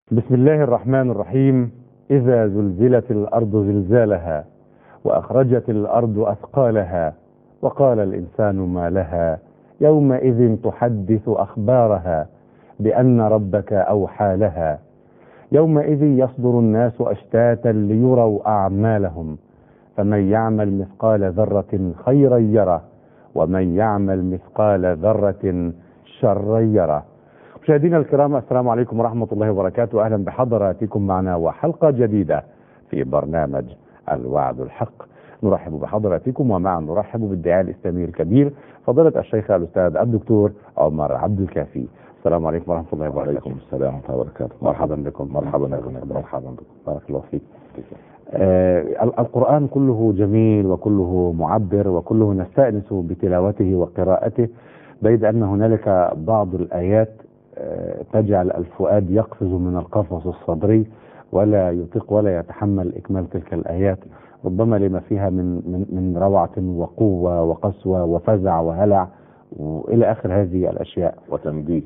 بسم الله الرحمن الرحيم. إذا زلزلت الأرض زلزالها وأخرجت الأرض أثقالها وقال الإنسان ما لها يومئذ تحدث أخبارها بأن ربك أوحى لها يومئذ يصدر الناس أشتاتا ليروا أعمالهم فمن يعمل مثقال ذرة خيرا يره ومن يعمل مثقال ذرة شرا يره. مشاهدينا الكرام، السلام عليكم ورحمة الله وبركاته. أهلا بحضراتكم معنا وحلقة جديدة في برنامج الوعد الحق. نرحب بحضراتكم ومعا نرحب بالداعية الإسلامي الكبير فضيلة الشيخ الأستاذ الدكتور عمر عبد الكافي. السلام عليكم ورحمة الله وبركاته. وعليكم السلام ورحمة الله وبركاته. مرحبا بكم. مرحبا بكم. مرحبا بكم. بارك الله فيك. القرآن كله جميل وكله معبر وكله نستأنس بتلاوته وقراءته، بيد أن هنالك بعض الآيات تجعل الفؤاد يقفز من القفص الصدري ولا يطيق ولا يتحمل إكمال تلك الآيات، ربما لما فيها من روعة وقوة وقسوة وفزع وهلع وإلى آخر هذه الأشياء. وتنبيه.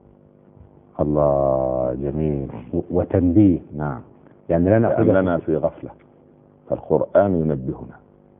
الله جميل. وتنبيه. نعم. يعني لنا في غفلة، فالقرآن ينبهنا.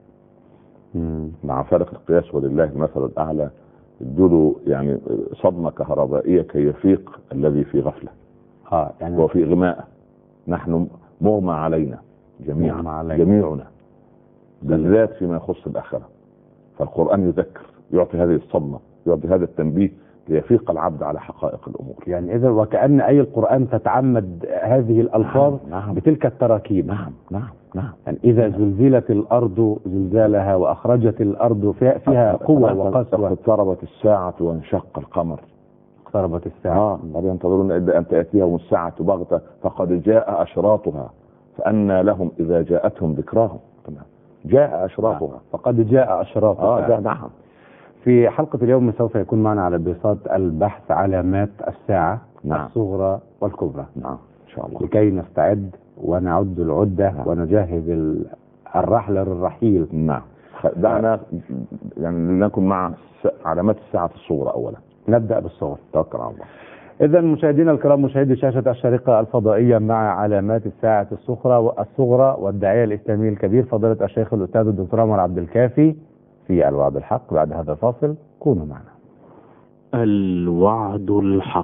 مع فارق القياس ولله المثل الأعلى، ادوله يعني صدمة كهربائية كي يفيق الذي في غفلة. يعني هو في غماء، نحن مغمى علينا جميعنا بالذات فيما يخص الآخرة، فالقرآن يذكر، يعطي هذه الصدمة، يعطي هذا التنبيه ليفيق العبد على حقائق الأمور. يعني إذا وكأن أي القرآن تتعمد هذه الألفاظ. نعم. بتلك التراكيب. نعم. يعني إذا زلزلت الأرض زلزالها وأخرجت الأرض فيها قوة وقسوة. اقتربت الساعة وانشق القمر. اقتربت الساعة. بل ينتظرون أن تأتيهم الساعة بغتة فقد جاء أشراطها فأنى لهم إذا جاءتهم ذكراهم. جاء أشراطها. فقد جاء أشراطها. نعم. في حلقة اليوم سوف يكون معنا على بساط البحث علامات الساعة. نعم. الصغرى والكبرى. نعم إن شاء الله، لكي نستعد ونعد العدة. نعم. ونجهز الرحلة للرحيل. نعم. دعنا يعني لنكن مع علامات الساعة الصغرى أولا. نبدأ بالصغرى. توكل على الله. إذا مشاهدينا الكرام، مشاهدي شاشة الشريقة الفضائية، مع علامات الساعة الصغرى والداعية الإسلامي الكبير فضيلة الشيخ الأستاذ الدكتور عمر عبد الكافي في الوعد الحق. بعد هذا الفاصل كونوا معنا. الوعد الحق.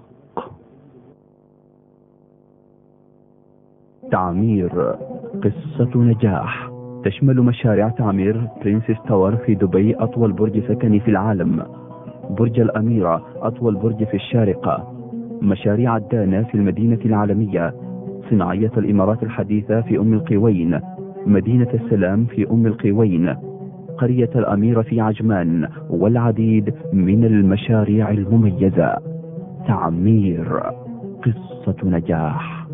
تعمير قصة نجاح تشمل مشاريع تعمير برنسس تاور في دبي، أطول برج سكني في العالم، برج الأميرة أطول برج في الشارقة، مشاريع الدانا في المدينة العالمية، صناعية الإمارات الحديثة في أم القوين، مدينة السلام في أم القوين، قرية الأميرة في عجمان، والعديد من المشاريع المميزة. تعمير قصة نجاح.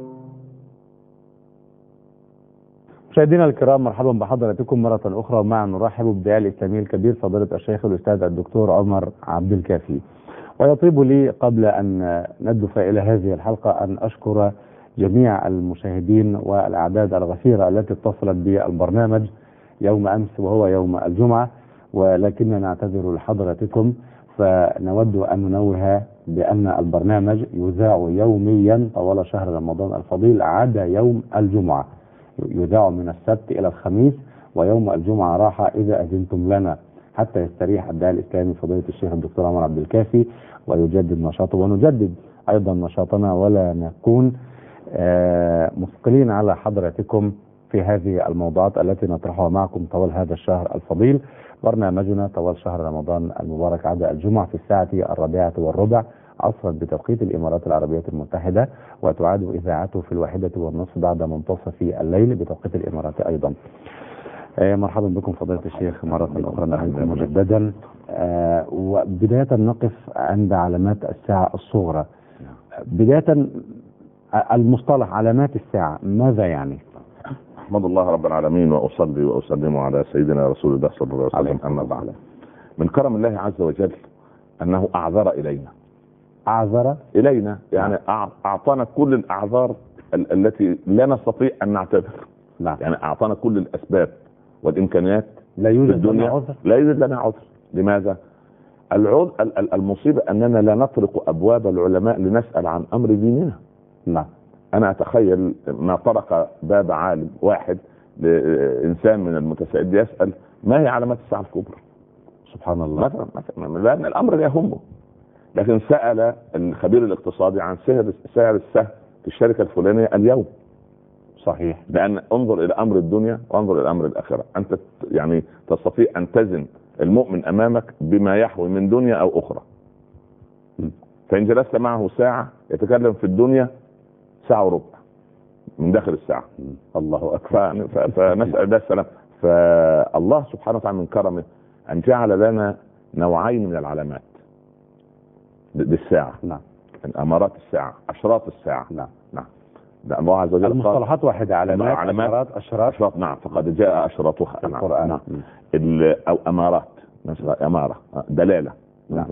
مشاهدينا الكرام، مرحبا بحضراتكم مرة أخرى. معا نرحب بالداعية الإسلامي الكبير فضيلة الشيخ الأستاذ الدكتور عمر عبد الكافي. ويطيب لي قبل أن ندف إلى هذه الحلقة أن أشكر جميع المشاهدين والأعداد الغفيرة التي اتصلت بالبرنامج يوم أمس وهو يوم الجمعة، ولكننا نعتذر لحضراتكم، فنود أن ننوه بأن البرنامج يذاع يوميا طوال شهر رمضان الفضيل عدا يوم الجمعة. يذاع من السبت إلى الخميس، ويوم الجمعة راحة إذا أذنتم لنا، حتى يستريح الداعي الإسلامي فضيلة الشيخ الدكتور عمر عبد الكافي ويجدد نشاطه ونجدد أيضا نشاطنا، ولا نكون مثقلين على حضراتكم في هذه الموضوعات التي نطرحها معكم طوال هذا الشهر الفضيل. برنامجنا طوال شهر رمضان المبارك عدا الجمعة في الساعة 4:15 عصرا بتوقيت الإمارات العربية المتحدة، وتعاد إذاعته في 1:30 بعد منتصف الليل بتوقيت الإمارات أيضا. مرحبا بكم فضيلة الشيخ مرة أخرى، نحييكم مجددا. وبداية نقف عند علامات الساعة الصغرى. بداية المصطلح علامات الساعة ماذا يعني؟ أحمد الله رب العالمين وأصلي وأسلم على سيدنا رسول الله صلى الله عليه وسلم. أما بعد، من كرم الله عز وجل أنه أعذر إلينا. أعذر إلينا يعني أعطانا كل الأعذار التي لا نستطيع أن نعتذر. يعني أعطانا كل الأسباب والإمكانيات. لا يوجد لنا عذر. لا يوجد لنا عذر. لماذا؟ المصيبة أننا لا نطرق أبواب العلماء لنسأل عن أمر ديننا. نعم. انا اتخيل ما طرق باب عالم واحد لانسان من المتسائل يسال ما هي علامات الساعه الكبرى. سبحان الله. مثلا لان الامر لا يهمه، لكن سال الخبير الاقتصادي عن سعر السهم في الشركه الفلانيه اليوم. صحيح. لان انظر الى امر الدنيا وانظر الى امر الاخره، انت يعني تستطيع ان تزن المؤمن امامك بما يحوي من دنيا او اخرى. فان جلست معه ساعه يتكلم في الدنيا ساعه وربع من داخل الساعه. الله اكبر. فنسال الله السلام. فالله سبحانه وتعالى من كرمه ان جعل لنا نوعين من العلامات للساعه. نعم. امارات الساعه، اشراط الساعه. نعم. نعم. الله عز وجل المصطلحات واحدة، علامات اشراط. نعم. فقد جاء اشراطها في القرآن. نعم. او امارات، مثلا اماره دلاله. نعم.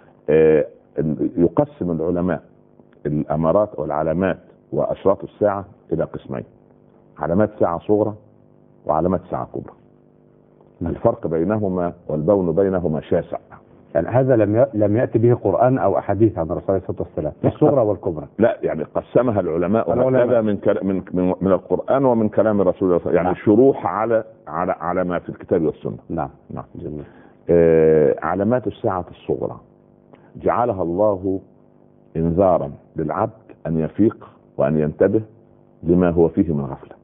يقسم العلماء الامارات او العلامات واشراط الساعه الى قسمين: علامات ساعه صغرى وعلامات ساعه كبرى. الفرق بينهما والبون بينهما شاسع. يعني هذا لم يأتي به قرآن أو أحاديث عن الرسول صلى الله عليه وسلم، الصغرى والكبرى. لا، يعني قسمها العلماء وهذا من القرآن ومن كلام الرسول صلى الله عليه وسلم، يعني نعم. شروح على ما في الكتاب والسنة. نعم. نعم. جميل. علامات الساعة الصغرى جعلها الله انذارا للعبد ان يفيق وان ينتبه لما هو فيه من غفلة.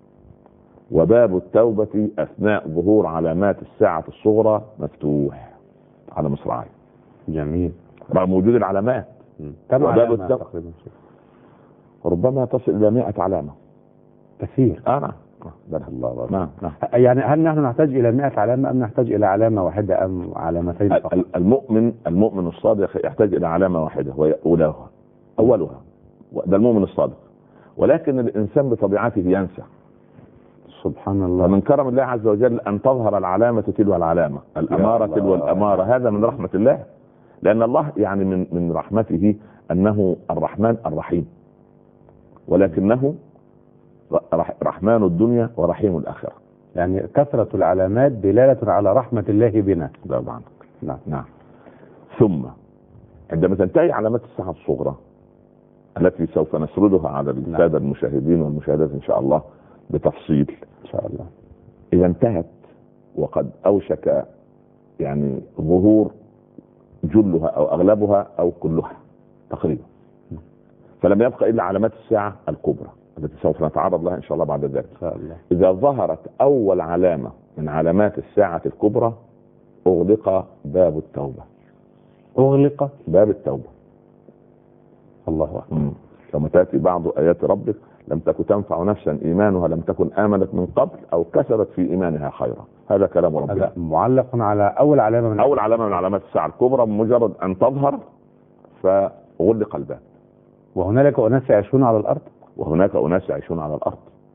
وباب التوبة اثناء ظهور علامات الساعة الصغرى مفتوح على مصراعي. جميل. رغم وجود العلامات. كم علامة تقريبا؟ ربما تصل الى 100 علامة. كثير. نعم. بارك الله. نعم. يعني هل نحن نحتاج الى 100 علامة ام نحتاج الى علامة واحدة ام علامتين فقط؟ المؤمن الصادق يحتاج الى علامة واحدة وهي اولها. ده المؤمن الصادق. ولكن الانسان بطبيعته ينسى. سبحان الله. ومن كرم الله عز وجل ان تظهر العلامة تلو العلامة، الامارة تلو الامارة. هذا من رحمة الله، لان الله يعني من رحمته انه الرحمن الرحيم، ولكنه رحمن الدنيا ورحيم الاخرة. يعني كثرة العلامات دلالة على رحمة الله بنا. طبعا. نعم. ثم عندما تنتهي علامات الساعة الصغرى التي سوف نسردها على السادة المشاهدين والمشاهدات ان شاء الله بتفصيل ان شاء الله، اذا انتهت وقد اوشك يعني ظهور جلها او اغلبها او كلها تقريبا، فلم يبقى الا علامات الساعة الكبرى التي سوف نتعرض لها ان شاء الله بعد ذلك. ان شاء الله. اذا ظهرت اول علامة من علامات الساعة الكبرى اغلق باب التوبة. اغلق باب التوبة. الله اكبر. لما تأتي بعض آيات ربك لم تكن تنفع نفسا إيمانها لم تكن آمنت من قبل أو كسبت في إيمانها خيرا. هذا كلام ربنا. هذا معلق على أول علامة من علامات الساعة الكبرى. مجرد أن تظهر فغلق الباب. وهنالك أناس يعيشون على الأرض. وهناك أناس يعيشون على الأرض،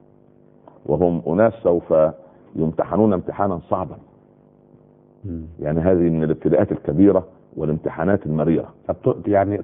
وهم أناس سوف يمتحنون امتحانا صعبا. يعني هذه من الابتلاءات الكبيرة والامتحانات المريرة. يعني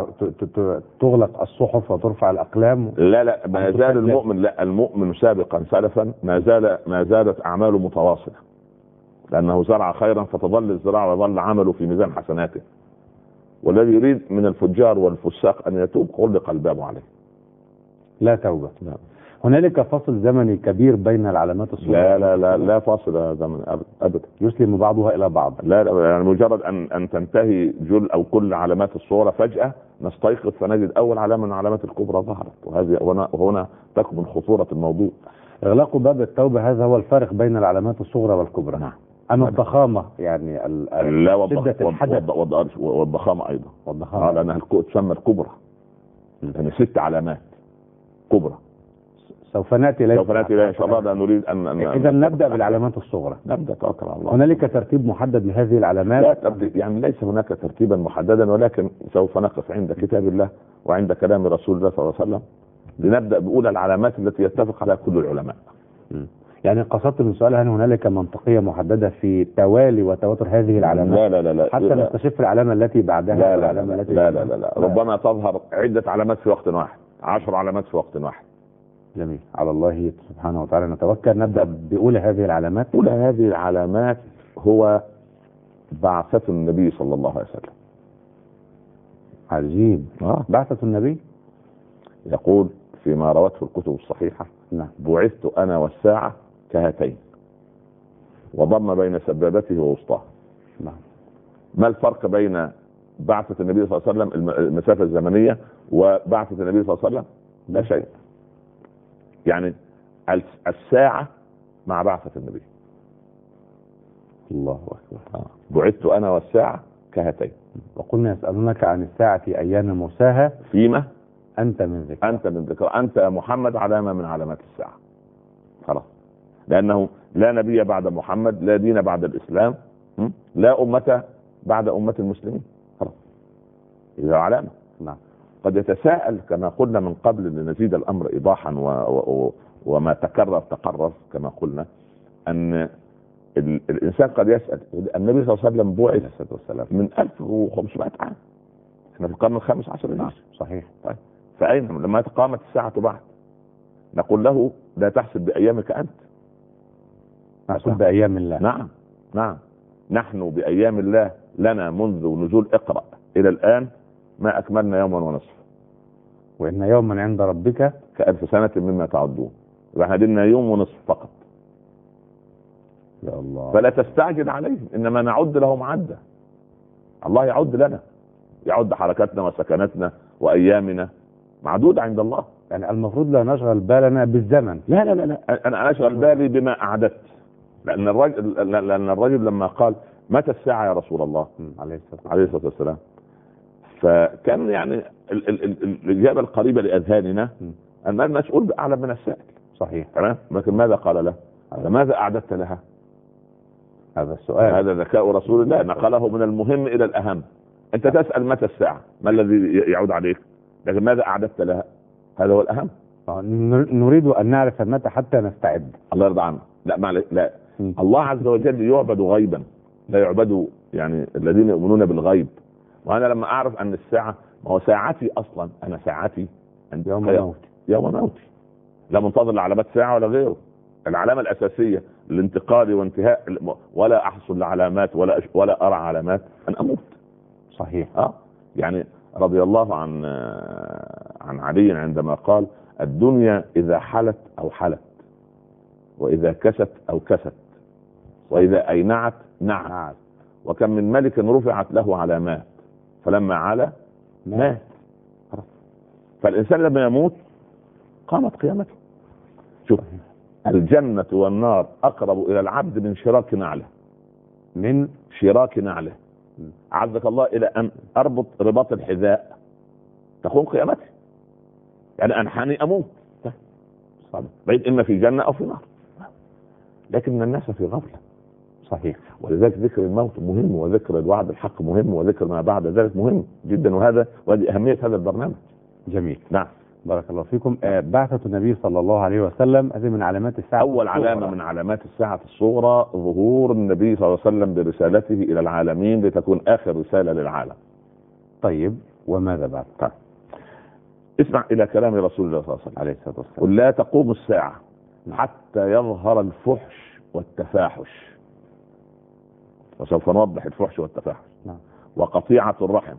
تغلق الصحف وترفع الأقلام. لا ما زال المؤمن، المؤمن سابقا سلفا ما زالت أعماله متواصلة، لأنه زرع خيرا فتظل الزراعة وظل عمله في ميزان حسناته. والذي يريد من الفجار والفساق أن يتوب غلق الباب عليه، لا توبة. لا. هنالك فصل زمني كبير بين العلامات الصغرى. لا فاصل زمني ابدا. يسلم بعضها الى بعض. لا يعني مجرد ان تنتهي جل او كل علامات الصغرى فجأة نستيقظ فنجد اول علامة من علامات الكبرى ظهرت، وهنا تكمن خطورة الموضوع. اغلاق باب التوبة هذا هو الفارق بين العلامات الصغرى والكبرى. نعم. أما الضخامة يعني شدة الحدث والضخامة ايضا. والضخامة لانها تسمى الكبرى. يعني 6 علامات كبرى. سوف نأتي إليه إن شاء الله. نريد أن إذا نبدأ بالعلامات الصغرى. نبدأ توكل على الله. هنالك ترتيب محدد لهذه العلامات؟ لا يعني ليس هناك ترتيبا محددا، ولكن سوف نقف عند كتاب الله وعند كلام رسول الله صلى الله عليه وسلم لنبدأ بأولى العلامات التي يتفق عليها كل العلماء. يعني قصدت من سؤال هل هنالك منطقية محددة في توالي وتواتر هذه العلامات؟ لا حتى نستشف العلامة التي بعدها. لا. ربما تظهر عدة علامات في وقت واحد، 10 علامات في وقت واحد. جميل. على الله سبحانه وتعالى نتوكل. نبدأ بأولى هذه العلامات. أولى هذه العلامات هو بعثة النبي صلى الله عليه وسلم. عجيب. بعثة النبي. يقول فيما روته الكتب الصحيحة: نعم. بعثت أنا والساعة كهاتين، وضم بين سبابته ووسطاه. نعم. ما الفرق بين بعثة النبي صلى الله عليه وسلم المسافة الزمنية وبعثة النبي صلى الله عليه وسلم؟ لا شيء. يعني الساعة مع بعثة النبي. الله أكبر. بعثت أنا والساعة كهاتين. وقلنا يسألونك عن الساعة أيان مرساها فيما أنت من ذكر. أنت من ذكر. أنت يا محمد علامة من علامات الساعة. خلاص. لأنه لا نبي بعد محمد، لا دين بعد الإسلام، لا أمة بعد أمة المسلمين. خلاص. إذا علامة. نعم. قد يتساءل كما قلنا من قبل لنزيد الأمر إيضاحا وما تقرر كما قلنا أن الإنسان قد يسأل: النبي صلى الله عليه وسلم بعث من 1500 عام، احنا في القرن الخامس عشر الهجري. صحيح. طيب فأين لما قامت الساعة بعد؟ نقول له: لا تحسب بأيامك أنت، نحسب بأيام الله. نعم نعم، نحن بأيام الله لنا منذ نزول اقرأ إلى الآن ما أكملنا يوما ونصف، وإن يوما عند ربك كألف سنة مما تعدون. احنا دينا يوم ونصف فقط. يا الله. فلا تستعجل عليهم، إنما نعد لهم عدة. الله يعد لنا، يعد حركاتنا وسكناتنا وأيامنا معدودة عند الله. يعني المفروض لا نشغل بالنا بالزمن. لا لا لا, لا. أنا أشغل بالي بما أعددت. لأن الرجل لما قال: متى الساعة يا رسول الله عليه الصلاة والسلام، فكان يعني الإجابة القريبة لأذهاننا أن المسؤول أعلم من السائل. صحيح. تمام. لكن ماذا قال له؟ ماذا أعددت لها؟ هذا السؤال. هذا ذكاء رسول الله، نقله من المهم إلى الأهم. أنت تسأل متى الساعة، ما الذي يعود عليك؟ لكن ماذا أعددت لها؟ هذا هو الأهم. نريد أن نعرف متى حتى نستعد. الله يرضى عنه. لا الله عز وجل يعبد غيبا، لا يعبد يعني الذين يؤمنون بالغيب. وأنا لما أعرف أن الساعة، ما هو ساعتي أصلا، أنا ساعتي عند يوم موتي. لا منتظر لعلامات ساعة ولا غيره. العلامة الأساسية الانتقال وانتهاء، ولا أحصل لعلامات ولا أرى علامات، أن أموت. صحيح. يعني رضي الله عن علي عندما قال: الدنيا إذا حلت أو حلت، وإذا كست أو كست، وإذا أينعت نعت، وكم من ملك رفعت له علامات فلما علا مات. فالإنسان لما يموت قامت قيامته. شوف، الجنة والنار أقرب إلى العبد من شراك نعله، من شراك نعله. عزك الله إلى أن أربط رباط الحذاء تقوم قيامته، يعني أنحني أموت بعيد، إما في جنة أو في نار. لكن الناس في غفلة. صحيح. ولذلك ذكر الموت مهم، وذكر الوعد الحق مهم، وذكر ما بعد ذلك مهم جدا، وهذه أهمية هذا البرنامج. جميل. نعم. بارك الله فيكم. بعثة النبي صلى الله عليه وسلم هذه من علامات الساعة. أول علامة من علامات الساعة الصغرى ظهور النبي صلى الله عليه وسلم برسالته إلى العالمين لتكون آخر رسالة للعالم. طيب، وماذا بعد؟ طيب. اسمع إلى كلام رسول الله صلى الله عليه وسلم. قل: لا تقوم الساعة حتى يظهر الفحش والتفاحش. وسوف نوضح الفحش والتفاحش. نعم. وقطيعة الرحم،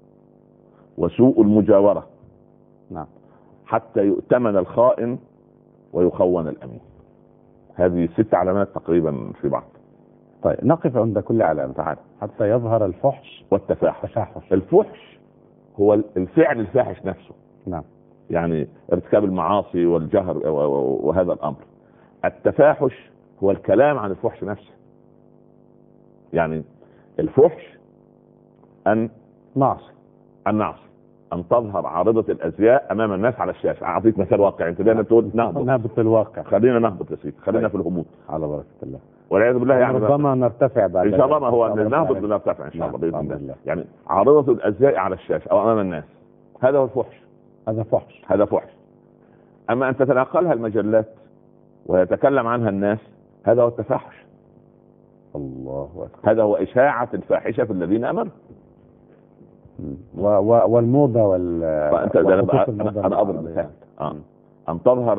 وسوء المجاورة. نعم. حتى يؤتمن الخائن ويخون الأمين. هذه 6 علامات تقريبا في بعض. طيب، نقف عند كل علامة. تعال. حتى يظهر الفحش والتفاحش. الفحش هو الفعل الفاحش نفسه. نعم. يعني ارتكاب المعاصي والجهر وهذا الأمر. التفاحش هو الكلام عن الفحش نفسه. يعني الفحش النعص أن تظهر عارضة الأزياء أمام الناس على الشاشة. أعطيك مثال واقعي. أنت دائما تقول نهبط الواقع. خلينا نهبط يا سيدي، خلينا في الهبوط على بركة الله. والعياذ بالله. يعني ربما نرتفع بعد إن شاء الله. ما هو نهبط ونرتفع إن شاء الله بإذن الله. يعني عارضة الأزياء على الشاشة أو أمام الناس، هذا هو الفحش. هذا فحش. أما أن تتناقلها المجلات ويتكلم عنها الناس، هذا هو التفاحش. الله أكبر. هذا هو إشاعة الفاحشة في الذين أمنوا. والموضة أنا أضرب مثال. أن تظهر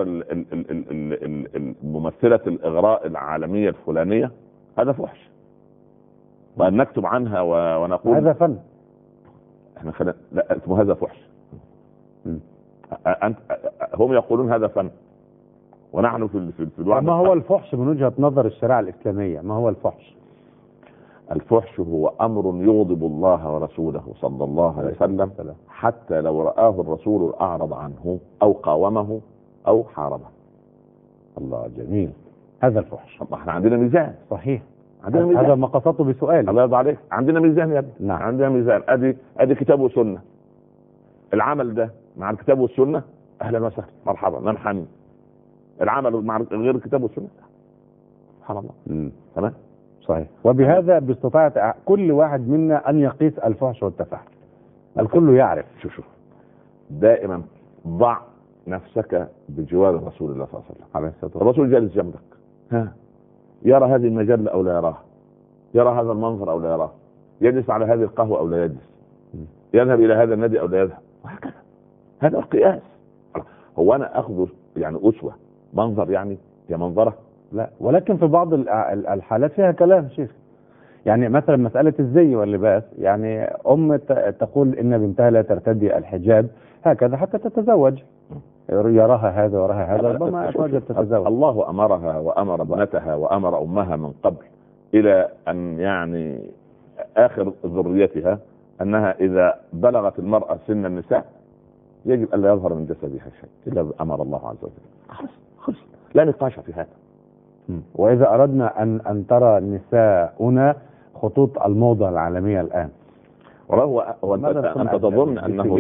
الممثلة الإغراء العالمية الفلانية، هذا فحش. وأن نكتب عنها ونقول هذا فن. احنا لا، هذا فحش. هم يقولون هذا فن، ونحن في الوعد. ما هو الفحش من وجهة نظر الشريعة الإسلامية؟ ما هو الفحش؟ الفحش هو أمر يغضب الله ورسوله صلى الله عليه وسلم، حتى لو رآه الرسول أعرض عنه أو قاومه أو حاربه. الله، جميل. هذا الفحش. احنا عندنا ميزان. صحيح، عندنا ميزان. هذا ما قصدته بسؤالي. الله يرضى عليك، عندنا ميزان يا ابني. نعم. عندنا ميزان. ادي كتاب وسنة. العمل ده مع الكتاب والسنة اهلا وسهلا مرحبا ننحني. العمل مع غير الكتاب والسنة سبحان الله. تمام، صحيح. وبهذا باستطاعة كل واحد منا ان يقيس الفحش والتفاحش. الكل يعرف. شوف دائما ضع نفسك بجوار رسول الله صلى الله عليه وسلم. الرسول جالس جنبك، يرى هذه المجلة او لا يراها، يرى هذا المنظر او لا يراه، يجلس على هذه القهوة او لا يجلس، يذهب الى هذا النادي او لا يذهب، وهكذا. هذا القياس. هو انا اخذ يعني اسوة منظر يعني يا منظره؟ لا، ولكن في بعض الحالات فيها كلام شيخ. يعني مثلا مسألة الزي واللباس، يعني تقول ان بنتها لا ترتدي الحجاب هكذا حتى تتزوج، يراها هذا وراها هذا، ربما أحوجت تتزوج. الله امرها وامر ابنتها وامر امها من قبل الى ان يعني اخر ذريتها انها اذا بلغت المرأة سن النساء يجب الا يظهر من جسدها شيء الا امر الله عز وجل. خلص، لا نقاش في هذا. واذا اردنا ان ترى نساؤنا خطوط الموضة العالمية الان، انت تظن انه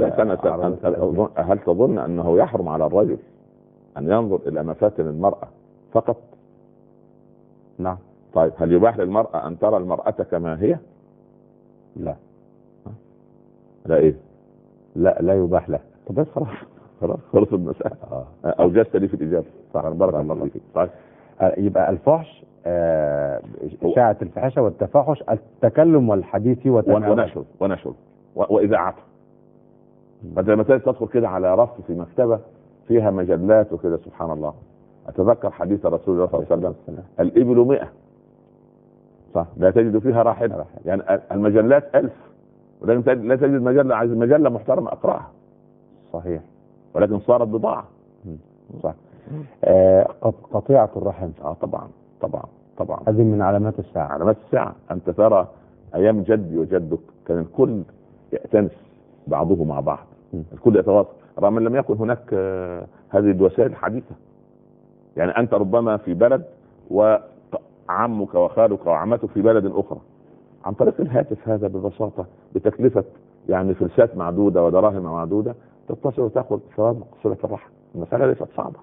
هل تظن انه يحرم على الرجل ان ينظر الى مفاتن المرأة فقط؟ نعم. طيب هل يباح للمرأة ان ترى المرأة كما هي؟ لا. لا ايه؟ لا يباح له. طب بس خلاص المسألة. اوجزت لي في الاجابة. صح، بارك الله فيك. طيب يبقى الفحش إشاعة الفحشة والتفاحش، التكلم والحديث ونشر وإذاعته. مثلا تدخل كده على رف في مكتبة فيها مجلات وكده، سبحان الله، أتذكر حديث رسول الله صلى الله عليه وسلم: الإبل 100 صح لا تجد فيها راحلة. يعني المجلات 1000 ولكن لا تجد مجلة. عايز مجلة محترمة أقرأها. صحيح. ولكن صارت بضاعة. صح. قطيعة الرحم. طبعا هذه من علامات الساعة. علامات الساعة. أنت ترى أيام جدي وجدك كان الكل يأتنس بعضه مع بعض، الكل يتواصل، رغم أن لم يكن هناك هذه الوسائل الحديثة. يعني أنت ربما في بلد وعمك وخالك وعمتك في بلد أخرى، عن طريق الهاتف هذا ببساطة بتكلفة يعني فلسات معدودة ودراهم معدودة تتصل وتأخذ ثواب صلة الرحم. المسألة ليست صعبة.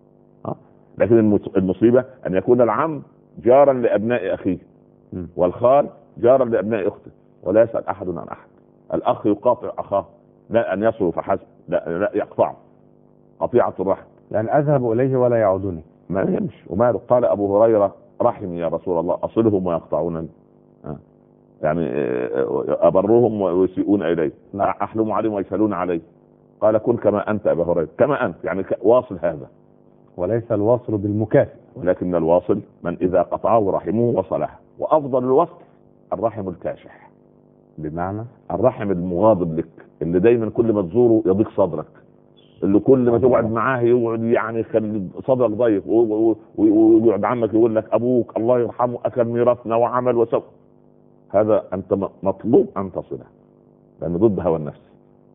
لكن المصيبة أن يكون العم جارا لأبناء أخيه، والخال جارا لأبناء أخته، ولا يسأل أحد عن أحد. الأخ يقاطع أخاه، لا أن يصل فحسب، لا يقطعه. قطيعة الرحم، لأن أذهب إليه ولا يعودني. ما يمشي. وماله؟ قال أبو هريرة: رحمي يا رسول الله، أصلهم ويقطعونني. يعني أبرهم ويسيئون إلي، أحلم عليهم ويسألون علي. قال: كن كما أنت أبا هريرة، كما أنت، يعني واصل هذا. وليس الواصل بالمكافئ، ولكن الواصل من إذا قطعه رحمه وصله. وأفضل الوصل الرحم الكاشح، بمعنى الرحم المغاضب لك، اللي دايما كل ما تزوره يضيق صدرك، اللي كل ما تقعد معاه يقعد يعني يخلي صدرك ضيق، ويقعد عمك يقول لك أبوك الله يرحمه أكل ميراثنا وعمل وسوى. هذا أنت مطلوب أن تصله، لأنه ضد هوى النفس.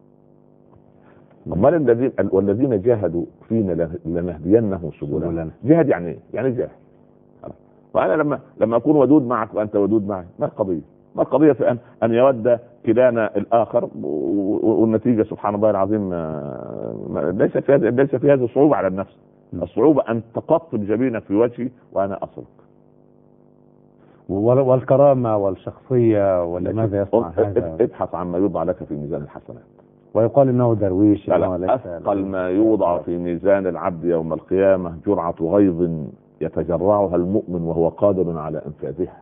والذين جاهدوا فينا لنهدينهم سبلنا. جهاد يعني ايه؟ يعني جاهد. فانا لما اكون ودود معك وانت ودود معي، ما القضيه؟ ما القضيه في ان يود كلانا الاخر، والنتيجه سبحان الله العظيم ليس في هذه صعوبه على النفس. الصعوبه ان تقطب جبينك في وجهي وانا اصلك. والكرامه والشخصيه، ولماذا يصنع هذا؟ ابحث عما يوضع لك في ميزان الحسنات. ويقال انه درويش. أثقل ما يوضع في ميزان العبد يوم القيامة جرعة غيظ يتجرعها المؤمن وهو قادر على انفاذها.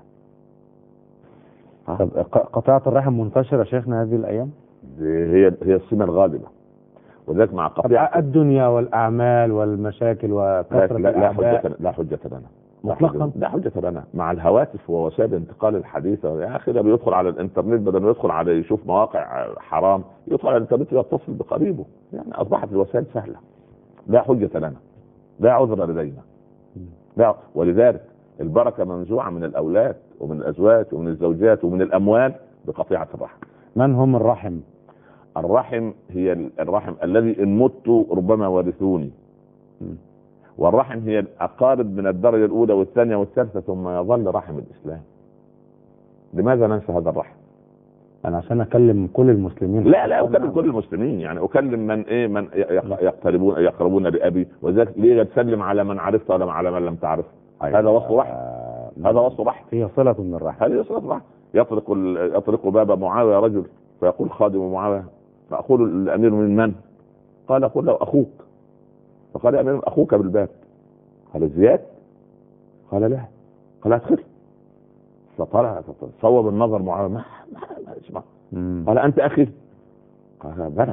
طب قطيعة الرحم منتشرة شيخنا هذه الايام؟ هي السمة الغالبة. وذلك مع قطيعة الدنيا والاعمال والمشاكل وكثرة لا حجة لنا. مطلقا؟ لا حجة لنا مع الهواتف ووسائل الانتقال الحديثة. يا أخي ده بيدخل على الإنترنت بدل ما يدخل على يشوف مواقع حرام، يدخل على الإنترنت ويتصل بقريبه. يعني أصبحت الوسائل سهلة. لا حجة لنا، لا عذر لدينا. لا، ولذلك البركة منزوعة من الأولاد ومن الأزواج ومن الزوجات ومن الأموال بقطيعة الرحم. من هم الرحم؟ الرحم هي الرحم الذي إن مت ربما ورثوني. والرحم هي الأقارب من الدرجة الأولى والثانية والثالثة، ثم يظل رحم الإسلام. لماذا ننسى هذا الرحم؟ أنا عشان أكلم كل المسلمين. لا أكلم كل المسلمين، يعني أكلم من يقربون لأبي، وذلك ليه تسلم على من عرفت ولا على من لم تعرف. هذا وصف رحم. هذا وصف رحم. هي صلة من الرحم. هذه صلة رحم. يطرق باب معاوية رجل فيقول خادم معاوية، فأقول الأمير من؟ قال قل له أخوك. فقال يا أمير أخوك بالباب. قال زياد؟ قال لا. قال ادخل. فطلع صوب النظر معاوية ما اسمع. قال أنت أخي؟ قال بلى.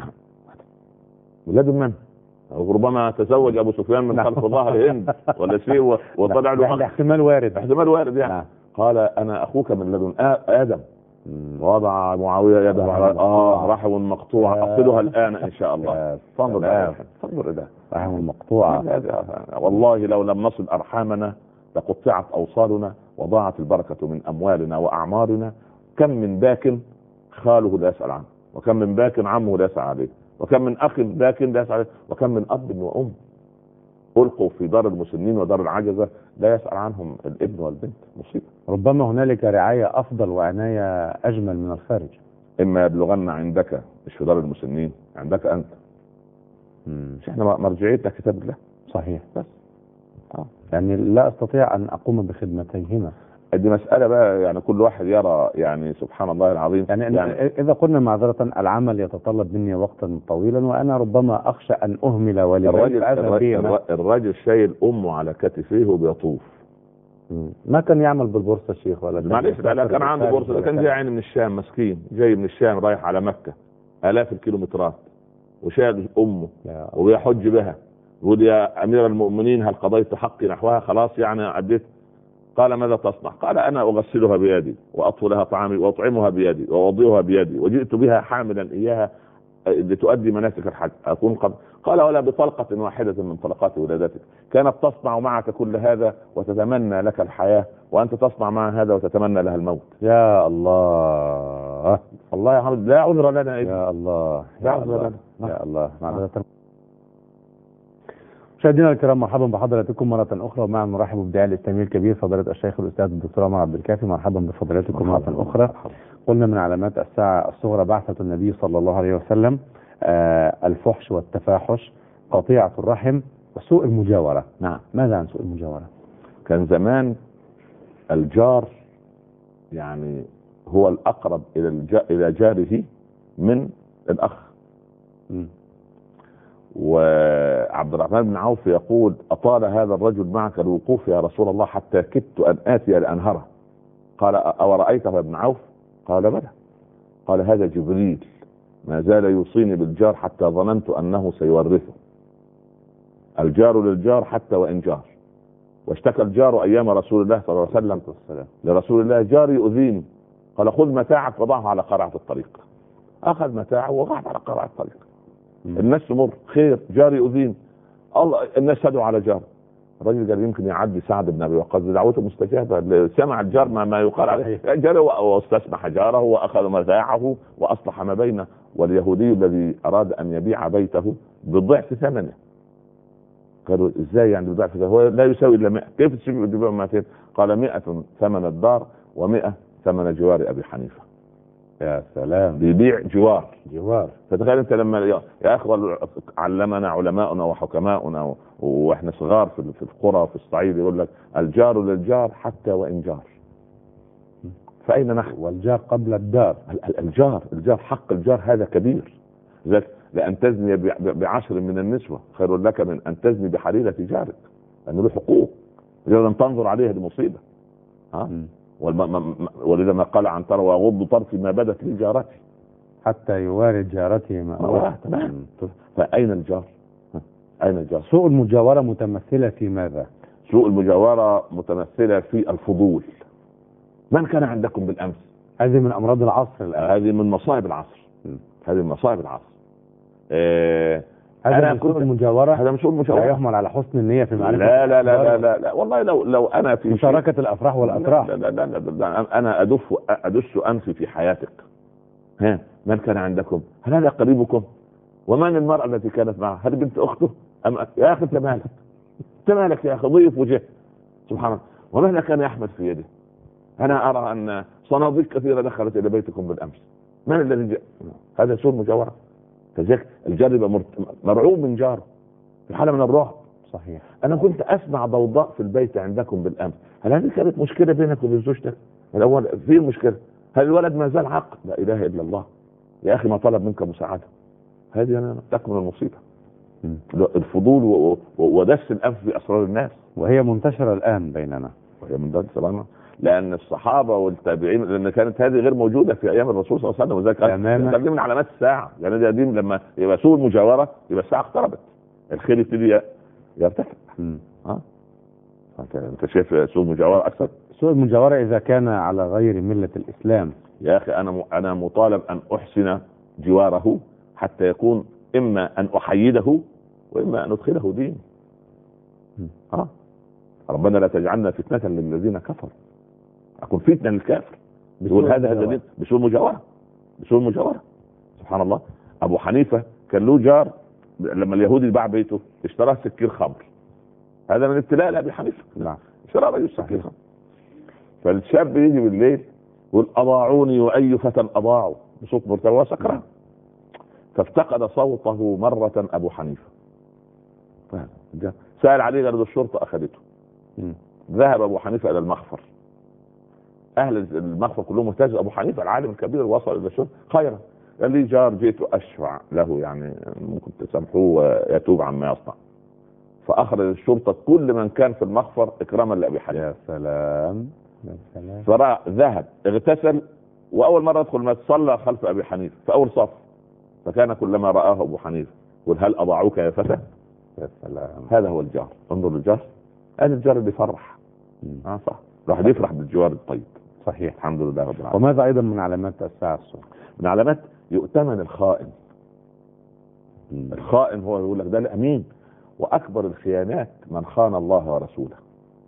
ولاد من؟ ربما تزوج أبو سفيان من خلف ظهر هند ولا شيء وطلع له احتمال وارد. احتمال وارد يعني. قال أنا أخوك من لدن آدم. وضع معاوية يده على رحم مقطوعة أصلها الآن إن شاء الله. فانظر إلى رحم المقطوعة. والله لو لم نصل أرحامنا لقطعت أوصالنا وضاعت البركة من أموالنا وأعمارنا. كم من باك خاله لا يسأل عنه، وكم من باك عمه لا يسأل عليه، وكم من أخ باك لا يسأل عليه، وكم من أب وأم ألقوا في دار المسنين ودار العجزة لا يسأل عنهم الابن والبنت. مصيبة. ربما هنالك رعاية أفضل وعناية أجمل من الخارج. إما يبلغن عندك، مش في دار المسنين، عندك أنت. مش احنا مرجعيتنا كتاب الله. صحيح. بس يعني لا أستطيع أن أقوم بخدمتيهما. دي مسألة بقى، يعني كل واحد يرى، يعني سبحان الله العظيم. يعني إذا قلنا معذرة العمل يتطلب مني وقتا طويلا، وأنا ربما أخشى أن أهمل والدي. الراجل شايل أمه على كتفيه وبيطوف. ما كان يعمل بالبورصة الشيخ ولا معلش؟ لا كان عنده بورصة. كان جاي من الشام مسكين، جاي من الشام رايح على مكة آلاف الكيلومترات، وشايل أمه وبيحج بها. يقول يا أمير المؤمنين هل قضيت حقي نحوها؟ خلاص يعني أديت. قال ماذا تصنع؟ قال أنا أغسلها بيدي وأطفو لها طعامي وأطعمها بيدي وأوضيها بيدي، وجئت بها حاملا إياها لتؤدي مناسك الحج. أكون قال ولا بطلقة واحدة من طلقات ولادتك كانت تصنع معك كل هذا وتتمنى لك الحياة، وأنت تصنع معها هذا وتتمنى لها الموت. يا الله. الله يا حمد لا عذر لنا. يا الله. لا عذر لنا. يا الله. مشاهدينا الكرام، مرحبا بحضراتكم مرة أخرى، ومعنا نرحب بالداعية الإسلامي الكبير فضيلة الشيخ الأستاذ الدكتور عمر عبد الكافي. مرحبا بفضيلتكم مرة أخرى. قلنا من علامات الساعة الصغرى بعثة النبي صلى الله عليه وسلم الفحش والتفاحش، قطيعة الرحم، وسوء المجاورة. نعم. ماذا عن سوء المجاورة؟ كان زمان الجار يعني هو الأقرب إلى جاره من الأخ. وعبد الرحمن بن عوف يقول أطال هذا الرجل معك الوقوف يا رسول الله حتى كدت أن آتي لأنهره. قال أورأيته يا ابن عوف؟ قال بلى. قال هذا جبريل ما زال يوصيني بالجار حتى ظننت أنه سيورثه. الجار للجار حتى وإن جار. واشتكى الجار أيام رسول الله صلى الله عليه وسلم لرسول الله جاري يؤذيني. قال خذ متاعك وضعه على قارعة الطريق. أخذ متاعه وضعه على قارعة الطريق. الناس تمر خير، جاري يؤذيني، الله الناس تدعو على جار. الرجل قال يمكن يعدي سعد بن ابي وقاص، دعوته مستجابه، سمع الجار ما يقال عليه، جاره واستسمح جاره واخذ متاعه واصلح ما بينه. واليهودي الذي اراد ان يبيع بيته بضعف ثمنه، قالوا ازاي يعني بضعف ثمنه؟ هو لا يساوي الا 100، كيف تبيع 200؟ قال 100 ثمن الدار و100 ثمن جوار ابي حنيفه. يا سلام، بيبيع جوار. فتخيل انت لما يا اخي علمنا علماؤنا وحكماؤنا واحنا صغار في القرى وفي الصعيد يقول لك الجار للجار حتى وان جار. فاين نحن؟ والجار قبل الدار. الجار حق الجار هذا كبير. ذلك لان تزني ب10 من النسوة خير لك من ان تزني بحليلة جارك، لانه له حقوق لازم تنظر عليها، دي مصيبة. ولذا ما قال عنتر وغض طرفي ما بدت لي جارتي حتى يواري جارته ما فأين الجار؟ أين الجار؟ سوء المجاورة متمثلة في ماذا؟ سوء المجاورة متمثلة في الفضول. من كان عندكم بالأمس؟ هذه من أمراض العصر الآن. هذه من مصائب العصر. هذه من مصائب العصر. هذا من سوء المجاورة. هذا من سوء المجاورة. لا يحمل على حسن النية في معرفة. لا لا لا لا لا والله لو أنا في مشاركة الأفراح والأتراح. لا لا لا لا لا أنا أدس أنفي في حياتك. ها، من كان عندكم؟ هل هذا قريبكم؟ ومن المرأة التي كانت معه؟ هل بنت أخته؟ يا أخي أنت مالك؟ أنت مالك يا أخي؟ ضيف وجه سبحان الله. وماذا كان يحمل في يده؟ أنا أرى أن صناديق كثيرة دخلت إلى بيتكم بالأمس. من الذي جاء؟ هذا سوء المجاورة. كذلك الجار يبقى مرعوب من جاره في حالة من الرعب. صحيح. أنا كنت أسمع ضوضاء في البيت عندكم بالأمس. هل هذه كانت مشكلة بينك وبين زوجتك؟ الأول في المشكلة. هل الولد ما زال عاقل؟ لا إله إلا الله. يا أخي ما طلب منك مساعدة. هذه أنا تكمن المصيبة. الفضول ودس الأنف في أسرار الناس، وهي منتشرة الآن بيننا. وهي منتشرة لأن الصحابة والتابعين، لأن كانت هذه غير موجودة في أيام الرسول صلى الله عليه وسلم. وذلك دي من علامات الساعة. يعني دي لما يبقى سوء المجاورة يبقى الساعة اقتربت، الخير يبتدي يرتفع. أنت شايف سوء المجاورة أكثر؟ سوء المجاورة إذا كان على غير ملة الإسلام. يا أخي أنا مطالب أن أحسن جواره حتى يكون إما أن أحيده وإما أن أدخله دين. ربنا لا تجعلنا فتنة للذين كفروا. أكون فتنة للكافر. يقول هذا دين بسوء المجاورة. بسوء المجاورة سبحان الله. أبو حنيفة كان له جار لما اليهودي باع بيته اشتراه سكير خمر. هذا من ابتلاء لأبي حنيفة. نعم. اشترى رجل سكير خمر. فالشاب يجي بالليل يقول أضاعوني وأي فتى أضاعوا بصوت مرتوى سكران. فافتقد صوته مرة أبو حنيفة. سأل عليه قال الشرطة أخذته. ذهب أبو حنيفة إلى المخفر. أهل المخفر كلهم مهتاجوا. أبو حنيفة العالم الكبير وصل إلى الشرطة خيرا. قال لي جار جئت أشفع له، يعني ممكن تسامحوه ويتوب عما يصنع. فأخرج الشرطة كل من كان في المخفر إكراما لأبي حنيفة. يا سلام يا سلام. فرأى ذهب اغتسل، وأول مرة يدخل ما صلى خلف أبي حنيفة في أول صف. فكان كلما رآه أبو حنيفة يقول هل أضاعوك يا فتى؟ يا سلام. هذا هو الجار. انظر للجار، هذا الجار اللي يفرح. صح، الواحد يفرح بالجوار الطيب. صحيح. الحمد لله رب العالمين. وماذا أيضا من علامات الساعة الصغرى؟ من علامات يؤتمن الخائن. الخائن هو يقول لك ده الأمين. وأكبر الخيانات من خان الله ورسوله.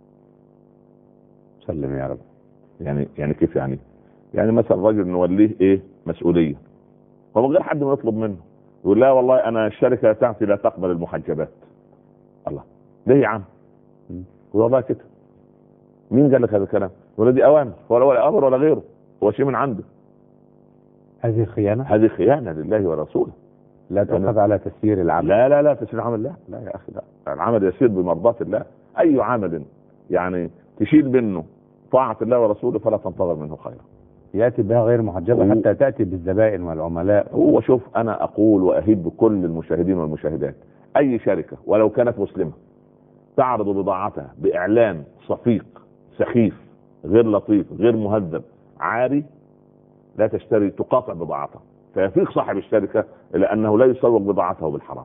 سلم يا رب. يعني كيف يعني مثلا رجل نوليه ايه مسؤولية، ومن غير حد ما يطلب منه يقول لا والله انا الشركة بتاعتي لا تقبل المحجبات. الله، ليه يا عم؟ والله كده. مين قال لك هذا الكلام؟ ولا دي اوامر ولا امر ولا غيره، هو شيء من عنده. هذه خيانة. هذه خيانة لله ورسوله. لا تؤخذ على تسيير العمل. لا تسيير العمل لا يا اخي، لا. العمل يسير بمرضاة الله. اي عمل يعني تشيل منه طاعة الله ورسوله فلا تنتظر منه خيرا. يأتي بها غير محجبة حتى تأتي بالزبائن والعملاء. هو شوف، أنا أقول وأهيب بكل المشاهدين والمشاهدات، أي شركة ولو كانت مسلمة تعرض بضاعتها بإعلان صفيق سخيف غير لطيف غير مهذب عاري، لا تشتري، تقاطع بضاعتها. فيفيق صاحب الشركة إلى أنه لا يسوق بضاعته بالحرام.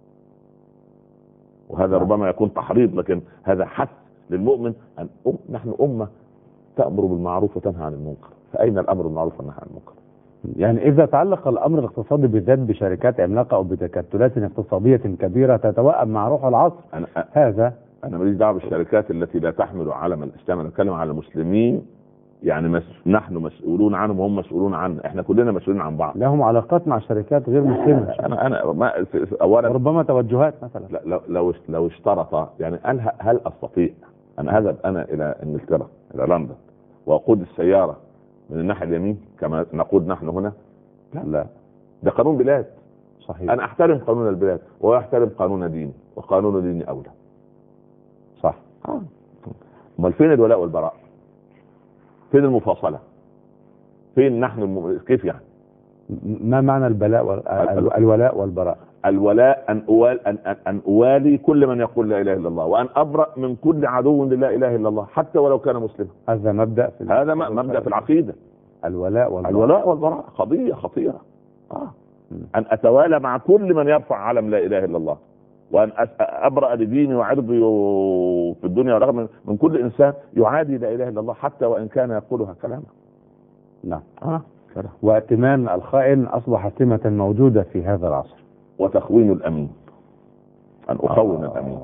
وهذا ربما يكون تحريض، لكن هذا حث للمؤمن أن نحن أمة تأمر بالمعروف وتنهى عن المنكر. فأين الأمر بالمعروف والنهي عن المنكر؟ يعني إذا تعلق الأمر الاقتصادي بالذات بشركات عملاقة أو بتكتلات اقتصادية كبيرة تتوائم مع روح العصر، أنا ماليش دعوة بالشركات التي لا تحمل علم الإسلام. أنا أتكلم على المسلمين، يعني نحن مسؤولون عنهم وهم مسؤولون عنا. إحنا كلنا مسؤولين عن بعض. لهم علاقات مع شركات غير مسلمة. أنا أولا ربما توجهات مثلا. لو اشترط، يعني هل أستطيع أن أذهب أنا إلى إنجلترا إلى لندن وأقود السيارة من الناحية اليمين كما نقود نحن هنا؟ لا، ده قانون بلاد. صحيح. أنا أحترم قانون البلاد وأحترم قانون ديني، وقانون ديني أولى. صح. امال فين الولاء والبراء؟ فين المفاصلة؟ فين نحن كيف يعني؟ ما معنى الولاء والبراء؟ الولاء أن أوالي كل من يقول لا إله إلا الله، وأن أبرأ من كل عدو لا إله إلا الله حتى ولو كان مسلما. هذا مبدأ في العقيدة. الولاء والبراء قضية خطيرة. أن أتوالى مع كل من يرفع علم لا إله إلا الله. وان ابرأ لديني وعرضي في الدنيا والآخرة من كل انسان يعادي لا اله الا الله حتى وان كان يقولها كلاما. نعم. وائتمان الخائن اصبح سمة موجودة في هذا العصر. وتخوين الامين، ان اخون الامين.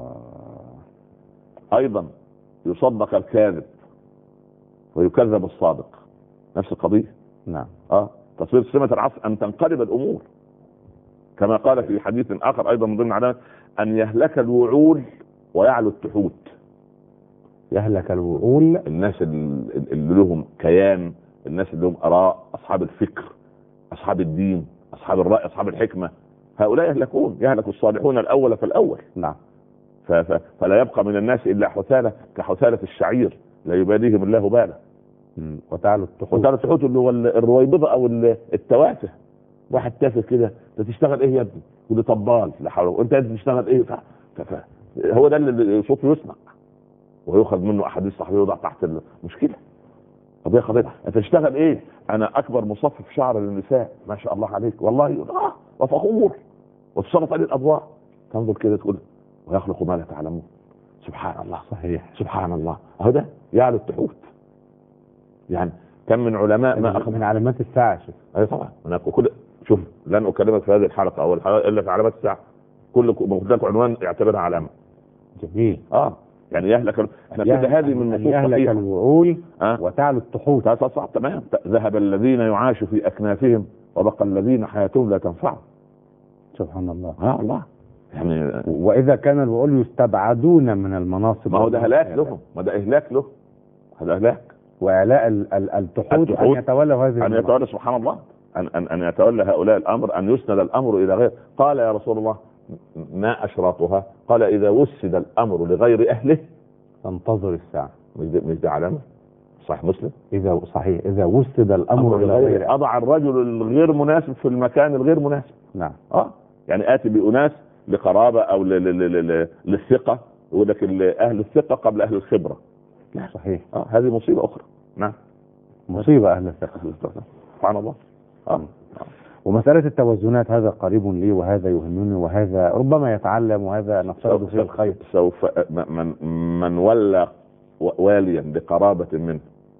ايضا يصدق الكاذب ويكذب الصادق، نفس القضية. نعم. تصوير سمة العصر ان تنقلب الامور، كما قال في حديث اخر ايضا من ضمن علامات ان يهلك الوعول ويعلو التحوت. يهلك الوعول، الناس اللي لهم كيان، الناس اللي لهم اراء، اصحاب الفكر، اصحاب الدين، اصحاب الرأي، اصحاب الحكمة، هؤلاء يهلكون، يهلك الصالحون الاول فالاول. نعم. فلا يبقى من الناس الا حثالة كحثالة الشعير لا يباليهم الله بالا. وتعالوا التحوت. وتعالوا التحوت اللي هو الرويبضة او التوافه. واحد تافه كده، انت تشتغل ايه يا ابني؟ واللي طبال لا حول، وانت تشتغل ايه؟ هو ده اللي صوته يسمع ويؤخذ منه احاديث صحيحه ويوضع تحت المشكله. قضيه انت تشتغل ايه؟ انا اكبر مصفف شعر للنساء، ما شاء الله عليك والله، وفخور وتسلط عليه الاضواء، تنظر كده تقول ويخلق ما لا تعلمون. سبحان الله. صحيح. سبحان الله. اهو ده يعلو التحوت. يعني كم من علماء ما أخذ من علامات الساعه. اي طبعا. انا كل شوف لن اكلمك في هذه الحلقه او الحلقه الا في علامات الساعه. كل مقدمك عنوان يعتبرها علامه. جميل. يعني يهلك، احنا كده هذه من نصوص يهلك الوعول وتعلو التحوت. صح تمام. ذهب الذين يعاش في اكنافهم وبقى الذين حياتهم لا تنفع. سبحان الله. الله. يعني واذا كان الوعول يستبعدون من المناصب، ما هو ده هلاك لهم، ما ده اهلاك له، هذا اهلاك. واعلاء التحوت ان يتولوا هذه ان يتولى، سبحان الله، ان يتولى هؤلاء الامر، ان يسند الامر الى غير. قال يا رسول الله ما اشراطها؟ قال اذا وسد الامر لغير اهله فانتظر الساعه. مش ده علامه؟ صحيح مسلم. اذا وسد الامر لغير، اضع الرجل الغير مناسب في المكان الغير مناسب. نعم. يعني اتي باناس لقرابه او للثقه، يقول لك اهل الثقه قبل اهل الخبره. لا صحيح. هذه مصيبه اخرى. نعم. مصيبه اهل الثقه. سبحان الله. ومسألة التوازنات، هذا قريب لي وهذا يهمني وهذا ربما يتعلم وهذا نفترض فيه الخير. سوف من ولى واليا بقرابة منه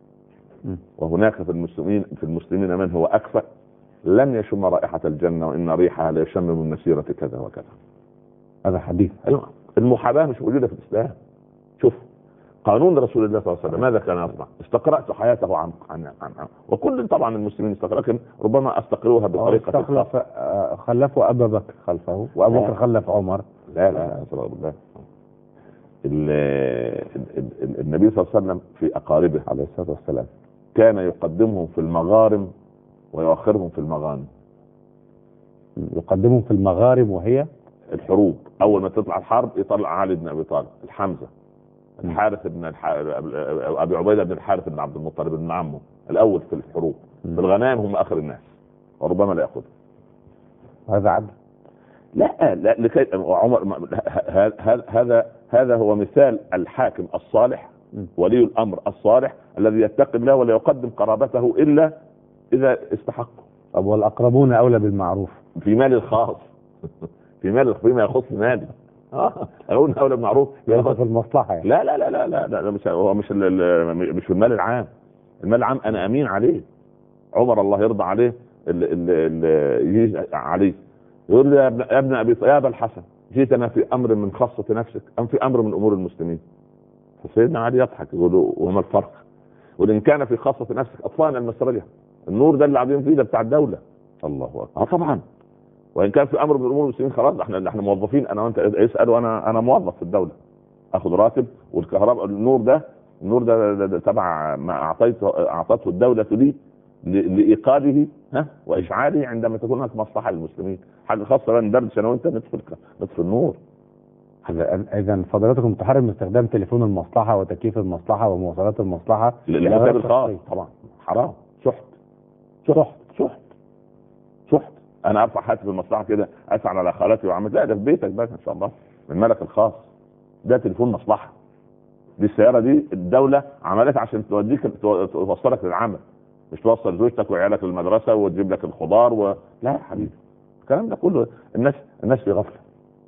وهناك في المسلمين من هو أكفأ لن يشم رائحة الجنة وإن ريحها ليشم من مسيرة كذا وكذا. هذا حديث. المحاباة مش موجودة في الإسلام. شوف قانون رسول الله صلى الله عليه وسلم ماذا كان يصنع؟ استقرأت حياته عن وكل طبعا المسلمين استقرأ، لكن ربما استقروها بطريقة خلفوا أبا بكر خلفه وأبو بكر خلف عمر. لا صلى الله. النبي صلى الله عليه وسلم في أقاربه عليه الصلاة والسلام كان يقدمهم في المغارم ويؤخرهم في المغانم. يقدمهم في المغارم وهي الحروب. أول ما تطلع الحرب يطلع علي بن أبي طالب، الحمزة، الحارث بن ابي عبيده بن الحارث بن عبد المطلب بن عمه الاول في الحروب. في الغنائم هم اخر الناس وربما لا ياخذ. هذا عدل؟ لا لكي عمر هذا هو مثال الحاكم الصالح ولي الامر الصالح الذي يتقي الله ولا يقدم قرابته الا اذا استحقوا. والاقربون اولى بالمعروف في مال الخاص فيما يخص مالي. اقول اولى بالمعروف في المصلحه يعني. لا مش هو مش في المال العام. المال العام انا امين عليه. عمر الله يرضى عليه عليه يقول لي يا ابن ابي يا ابا الحسن جيتنا في امر من خاصه نفسك ام في امر من امور المسلمين؟ فسيدنا علي يضحك يقول وما الفرق؟ وان كان في خاصه نفسك اطفانا المسرجه، النور ده اللي قاعدين فيه ده بتاع الدوله. الله اكبر. طبعا. وان كان في امر من امور المسلمين خلاص احنا موظفين، انا وانت اسال، وانا موظف في الدوله اخذ راتب، والكهرباء النور ده تبع ما اعطته الدوله لي لايقاده واشعاله عندما تكون هناك مصلحه للمسلمين. حاجه خاصه بقى ندردش انا وانت نطفي النور. اذا فضلاتكم تحرم استخدام تليفون المصلحه وتكييف المصلحه ومواصلات المصلحه للحساب الخاص. طبعا حرام. شحت. انا ارفع هاتف المصلحه كده اسال على خالتي وعمتي، لا ده في بيتك بس ان شاء الله من ملك الخاص. ده تليفون مصلحه. دي السياره دي الدوله عملتها عشان توديك توصلك للعمل، مش توصل زوجتك وعيالك للمدرسه وتجيب لك الخضار لا يا حبيبي، الكلام ده كله الناس في غفله.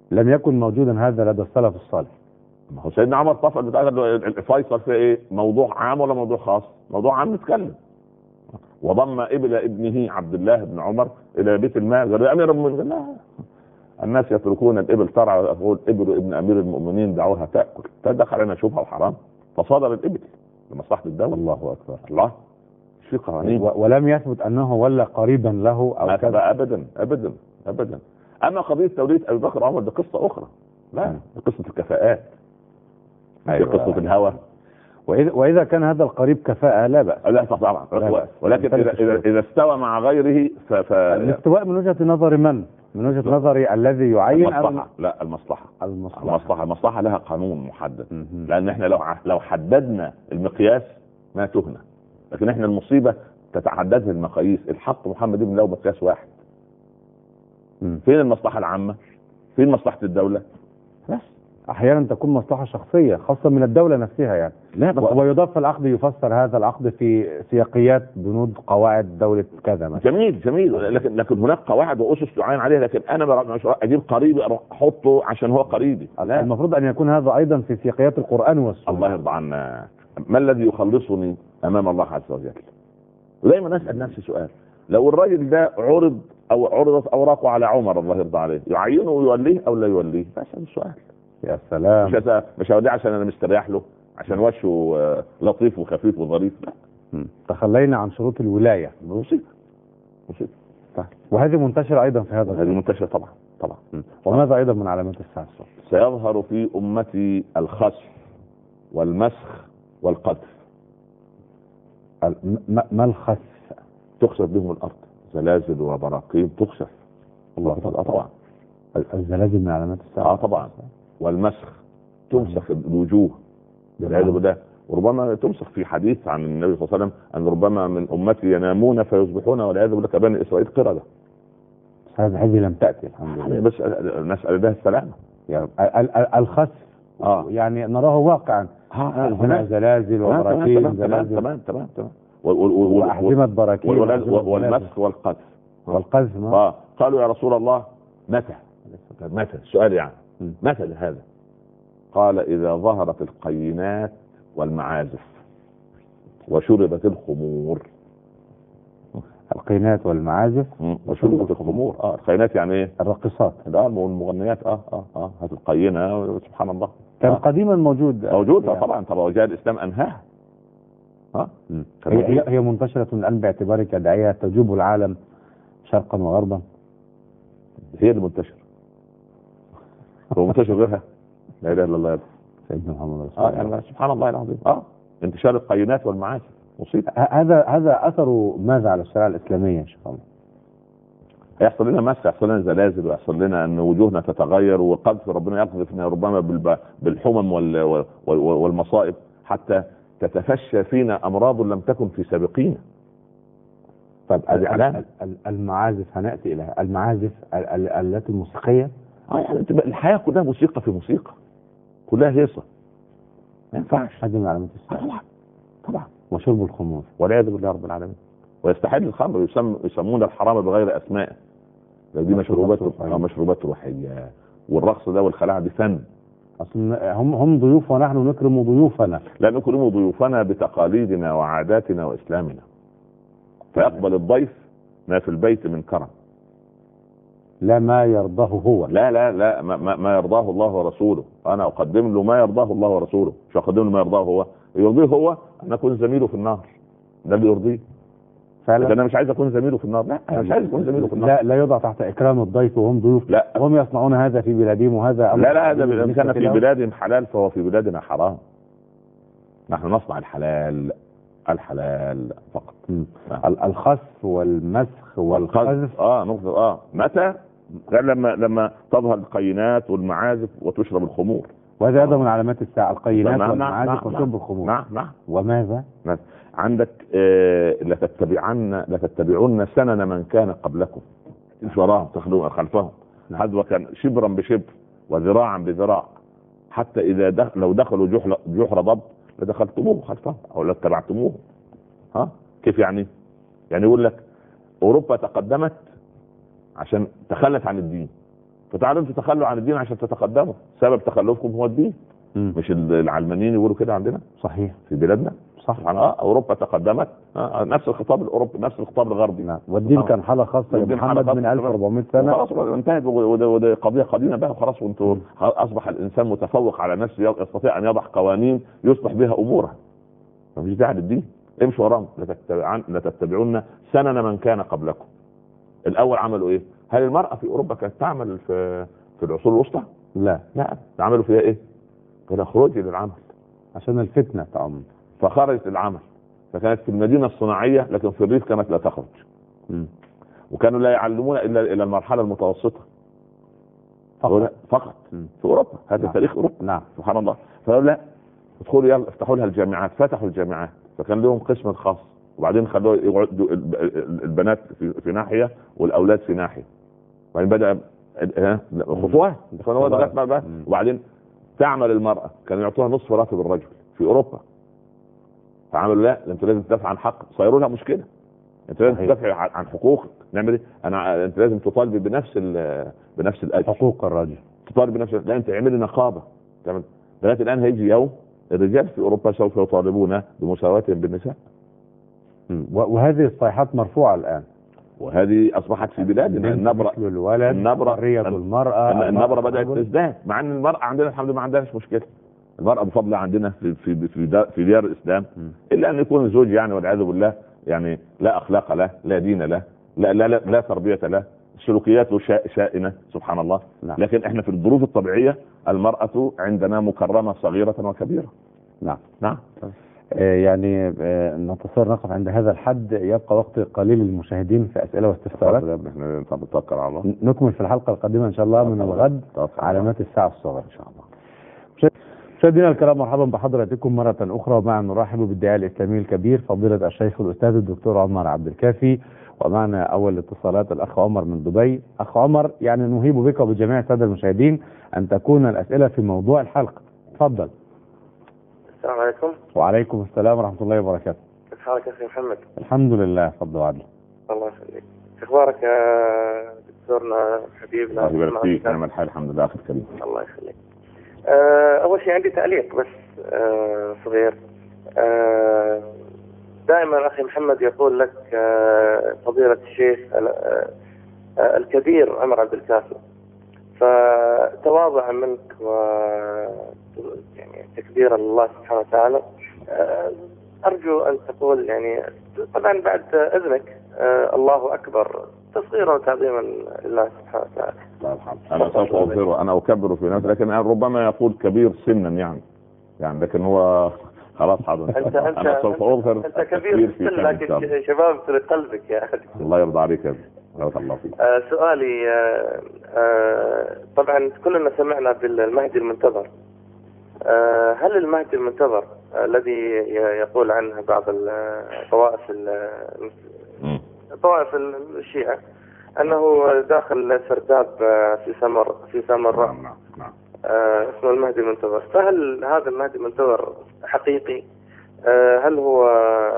لم يكن موجودا هذا لدى السلف الصالح. ما هو سيدنا عمر طفل بتاع الفيصل في ايه؟ موضوع عام ولا موضوع خاص؟ موضوع عام نتكلم. وضم ابل ابنه عبد الله بن عمر الى بيت المال، قال يا امير المؤمنين لا، الناس يتركون الابل ترعى، يقول ابل ابن امير المؤمنين دعوها تاكل، تدخل علينا شبهه وحرام فصادر الابل لمصلحه الدوله. الله اكبر. الله في قوانين. ولم يثبت انه ولا قريبا له او كذا ابدا ابدا ابدا. اما قضيه توليه ابي بكر وعمر دي قصه اخرى، لا دي قصه الكفاءات، دي قصه الهوى. واذا كان هذا القريب كفاءه لا باس. لا طبعا، ولكن اذا استوى مع غيره الاستواء من وجهه نظر من؟ من وجهه نظري الذي يعين المصلحه. لا المصلحه لها قانون محدد. لان احنا لو حددنا المقياس ما تهنا، لكن احنا المصيبه تتعددها المقاييس. الحق محمد ابن له مقياس واحد. فين المصلحه العامه؟ فين مصلحه الدوله؟ بس احيانا تكون مصلحه شخصيه خاصه من الدوله نفسها يعني. لا ويضاف العقد، يفسر هذا العقد في سياقيات بنود قواعد دوله كذا مثلا. جميل لكن هناك قواعد واسس تعين عليها، لكن انا مش اجيب قريبي احطه عشان هو قريبي. المفروض ان يكون هذا ايضا في سياقيات القران والسنه. الله يرضى عنا. ما الذي يخلصني امام الله عز وجل؟ دايما اسال نفسي سؤال، لو الراجل ده عرضت اوراقه على عمر الله يرضى عليه، يعينه ويوليه او لا يوليه؟ بس هذا السؤال. يا سلام. مش هوديه عشان انا مستريح له، عشان وشه لطيف وخفيف وظريف، لا. تخلينا عن شروط الولايه. مصيبه. وهذه منتشره ايضا في هذا. هذه منتشره طبعا. وماذا ايضا من علامات الساعه؟ سيظهر في امتي الخسف والمسخ والقذف. ما الخسف؟ تخسف بهم الارض، زلازل وبراكين تخسف. الله طبعا. الزلازل من علامات الساعه. طبعا. والمسخ تمسخ الوجوه والعياذ بالله. وربما تمسخ في حديث عن النبي صلى الله عليه وسلم ان ربما من امتي ينامون فيصبحون والعياذ بالله كبني اسرائيل قردة. هذه لم تاتي الحمد لله، بس نسال الله السلامه. يعني الخسف يعني نراه واقعا. هنا زلازل وبراكين. تمام واحزمه براكين والمسخ والقذف. قالوا يا رسول الله متى السؤال يعني متى هذا؟ قال اذا ظهرت القينات والمعازف وشربت الخمور. القينات والمعازف وشربت الخمور. القينات يعني ايه؟ الراقصات والمغنيات. هذه القينه سبحان الله كان قديما موجود يعني. طبعا وجاء الاسلام انهاها. هي منتشره الان باعتبارها كداعيه تجوب العالم شرقا وغربا. هي اللي منتشره. هو منتشر غيرها؟ لا اله الا الله. سيدنا محمد رسول الله. يعني سبحان الله العظيم. انتشار القينات والمعازف مصيبه. هذا اثره ماذا على الشريعه الاسلاميه ان شاء الله؟ يحصل لنا مسح، يحصل لنا زلازل، ويحصل لنا ان وجوهنا تتغير، وقذف ربنا يقذفنا ربما بالحمم والمصائب، حتى تتفشى فينا امراض لم تكن في سابقين. طب المعازف هناتي اليها. المعازف التي الموسيقيه يعني الحياه كلها موسيقى في موسيقى، كلها هيصه، ما ينفعش. هذه من علامات الساعه طبعا. وشرب الخمور والعياذ بالله رب العالمين. ويستحل الخمر، يسمون الحرام بغير اسماء. دي مشروبات روحيه. والرقص ده والخلاعه دي فن. اصلا هم ضيوف ونحن نكرم ضيوفنا. لا نكرم ضيوفنا بتقاليدنا وعاداتنا واسلامنا. فيقبل الضيف ما في البيت من كرم، لا ما يرضاه هو. لا ما يرضاه الله ورسوله. انا اقدم له ما يرضاه الله ورسوله، مش اقدم له ما يرضاه هو. يرضيه هو ان اكون زميله في النار، ده اللي يرضيه فعلا. انا مش عايز اكون زميله في النار. لا انا مش عايز اكون زميله في النار. لا يوضع تحت اكرام الضيف وهم ضيوف. لا هم يصنعون هذا في بلادهم، وهذا امر. لا هذا كان في بلادهم حلال فهو في بلادنا حرام. نحن نصنع الحلال فقط. الخسف والمسخ والقذف. نقطة. متى؟ لما تظهر القينات والمعازف وتشرب الخمور. وهذا أيضا من علامات الساعة، القينات والمعازف وشرب الخمور. نعم. وماذا؟ عندك لتتبعون سنن من كان قبلكم. مش وراهم، تخلون خلفهم. هذا كان شبرا بشبر وذراعا بذراع، حتى إذا لو دخلوا جحر ضب لدخلتموه خلفهم أو لاتبعتموه. كيف يعني يقول لك أوروبا تقدمت عشان تخلت عن الدين، فتعالوا انتوا تخلوا عن الدين عشان تتقدموا، سبب تخلفكم هو الدين. مش العلمانيين يقولوا كده عندنا؟ صحيح في بلادنا صح. اوروبا تقدمت، نفس الخطاب الاوروبي نفس الخطاب الغربي. نعم. والدين كان حاله خاصه لمحمد من 1400 سنه خلاص انتهت، وده قضيه قديمه بقى خلاص. وانتوا اصبح الانسان متفوق على نفسه، يستطيع ان يضع قوانين يصلح بها اموره. مفيش داعي للدين، امشوا وراهم. لتتبعون سنن من كان قبلكم. الاول عملوا ايه؟ هل المراه في اوروبا كانت تعمل في العصور الوسطى؟ لا عملوا فيها ايه؟ قال اخرجي للعمل عشان الفتنه تعم، فخرجت العمل، فكانت في المدينه الصناعيه، لكن في الريف كانت لا تخرج. وكانوا لا يعلمون الا الى المرحله المتوسطه فقط في اوروبا. هذا تاريخ اوروبا. نعم سبحان الله. فقالوا لا، ادخلوا يلا افتحوا لها الجامعات. فتحوا الجامعات، فكان لهم قسم خاص، وبعدين خلوه يقعدوا البنات في ناحيه والاولاد في ناحيه، وبعدين بدا خطوات. وبعدين تعمل المراه، كانوا يعطوها نصف راتب الرجل في اوروبا. فعملوا لا، انت لازم تدافع عن حق، صيروا لها مشكله. انت لازم تدافع عن حقوقك. نعمل ايه؟ انت لازم تطالب بنفس الاجر، حقوق الرجل، تطالب بنفس. لا، انت اعملي نقابه. لغايه الان هيجي يوم الرجال في اوروبا سوف يطالبون بمساواتهم بالنساء. وهذه الصيحات مرفوعه الان، وهذه اصبحت في بلادنا. النبره الولد، حريه المراه، النبره بدات تزداد، مع ان المراه عندنا الحمد لله ما عندهاش مشكله. المراه بفضل عندنا في ديار الاسلام، الا ان يكون الزوج يعني والعياذ بالله يعني لا اخلاق له، لا دين له، لا تربيه له، سلوكياته شائنه سبحان الله. لكن احنا في الظروف الطبيعيه المراه عندنا مكرمه صغيره وكبيره. نعم. يعني نتصور نقف عند هذا الحد، يبقى وقت قليل للمشاهدين في اسئله واستفسارات. احنا نتوكل على الله. نكمل في الحلقه القادمه ان شاء الله من الغد علامات الساعه الصغرى ان شاء الله. مشاهدينا الكرام، مرحبا بحضراتكم مرة أخرى. معنا نرحب بالداعية الإسلامي الكبير فضيلة الشيخ الأستاذ الدكتور عمر عبد الكافي، ومعنا أول الاتصالات الأخ عمر من دبي. أخ عمر، يعني نهيب بك وبجميع السادة المشاهدين أن تكون الأسئلة في موضوع الحلقة. تفضل. السلام عليكم. وعليكم السلام ورحمة الله وبركاته. كيف حالك يا أخي محمد؟ الحمد لله، فضل وعدل. الله يخليك. أخبارك يا دكتورنا حبيبنا؟ الله يبارك فيك. نعم الحال الحمد لله أخي الكريم. الله يخليك. أول شيء عندي تعليق بس صغير. دائما أخي محمد يقول لك فضيلة الشيخ الكبير عمر عبد الكافي، فتواضع منك و يعني تكبير الله سبحانه وتعالى، أرجو أن تقول يعني طبعا بعد إذنك الله أكبر تصغيرا وتعظيما لله سبحانه وتعالى. أنا سوف أظهره، أنا أكبر في نفسي، لكن ربما يقول كبير سنا يعني لكن هو خلاص حاضر. أنا سوف أظهر. أنت كبير في السن لكن شباب في قلبك يا أخي. الله يرضى عليك يا ابني. بارك الله فيك. سؤالي طبعا كلنا سمعنا بالمهدي المنتظر. هل المهدي المنتظر الذي يقول عنه بعض طوائف الشيعة أنه داخل سرداب في سامراء اسمه المهدي المنتظر، فهل هذا المهدي المنتظر حقيقي؟ هل هو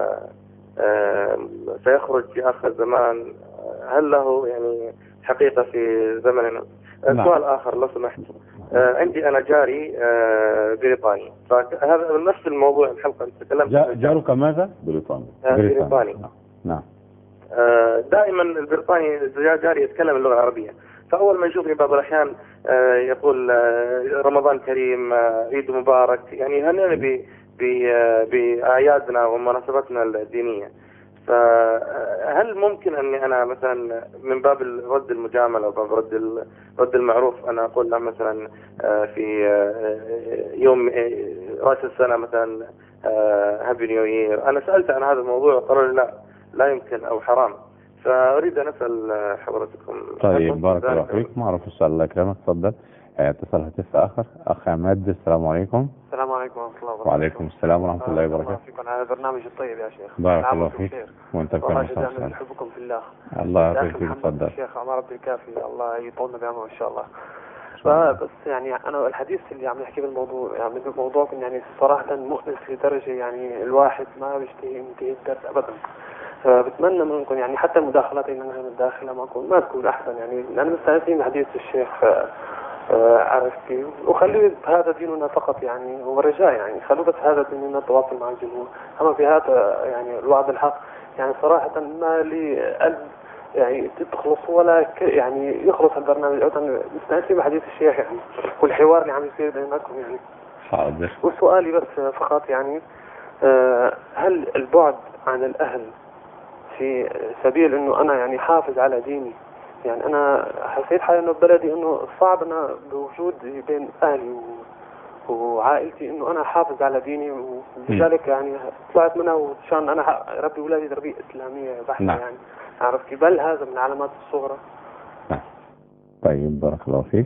سيخرج في آخر زمان؟ هل له يعني حقيقة في زمننا؟ سؤال آخر لو سمحت. عندي أنا جاري بريطاني، فهذا نفس الموضوع الحلقة أنت تكلمت. جارك ماذا؟ بريطاني. نعم. دائما البريطاني جاري يتكلم اللغة العربية، فأول ما يشوفني بعض الأحيان يقول رمضان كريم، عيد مبارك، يعني هنينا بأعيادنا ومناسباتنا الدينية. فهل ممكن أني أنا مثلا من باب رد المجاملة أو باب رد المعروف أنا أقول له مثلا في يوم رأس السنة مثلا هابي نيو يير؟ أنا سألت عن هذا الموضوع وقالوا لي لا يمكن أو حرام، فأريد أن أسأل حضرتكم. طيب بارك الله فيك. ما أعرف السؤال الله يكرمك. تفضل. اتصال هاتف آخر. أخ عماد، السلام عليكم. السلام عليكم ورحمة الله وبركاته. وعليكم السلام ورحمة الله وبركاته. فيكم على البرنامج الطيب يا شيخ. بارك الله فيك. وأنت كمان نحبكم في الله. الله يعافيك. تفضل. الشيخ عمر عبد الكافي، الله يطولنا بعمره إن شاء الله. بس يعني أنا الحديث اللي عم نحكي بالموضوع يعني موضوعكم يعني صراحة مؤنس لدرجة يعني الواحد ما بيشتهي ينتهي الدرس أبدا. بتمنى منكم يعني حتى مداخلاتي من هنا الداخلة ما تكون أحسن، يعني لأن مستأنسين بحديث الشيخ عارف كيف، وخليه بهذا ديننا فقط يعني، هو رجاء يعني خلوه بس هذا ديننا التواصل مع الجمهور. أما في هذا يعني الوعد الحق يعني صراحة ما لي قلب يعني تخلص ولا يعني يخلص البرنامج أبدا. مستأنسين بحديث الشيخ يعني والحوار اللي عم يصير بيناتكم يعني. حاضر. وسؤالي بس فقط يعني هل البعد عن الأهل في سبيل إنه أنا يعني حافظ على ديني، يعني أنا حسيت حالي إنه ببلدي إنه صعب أنا بوجودي بين أهلي وعائلتي إنه أنا حافظ على ديني، ولذلك يعني طلعت منها وشان أنا ربي ولادي تربية إسلامية بحتة. نعم. يعني عرفت كيف؟ بل هذا من علامات الصغرى. نعم. طيب بارك الله فيك.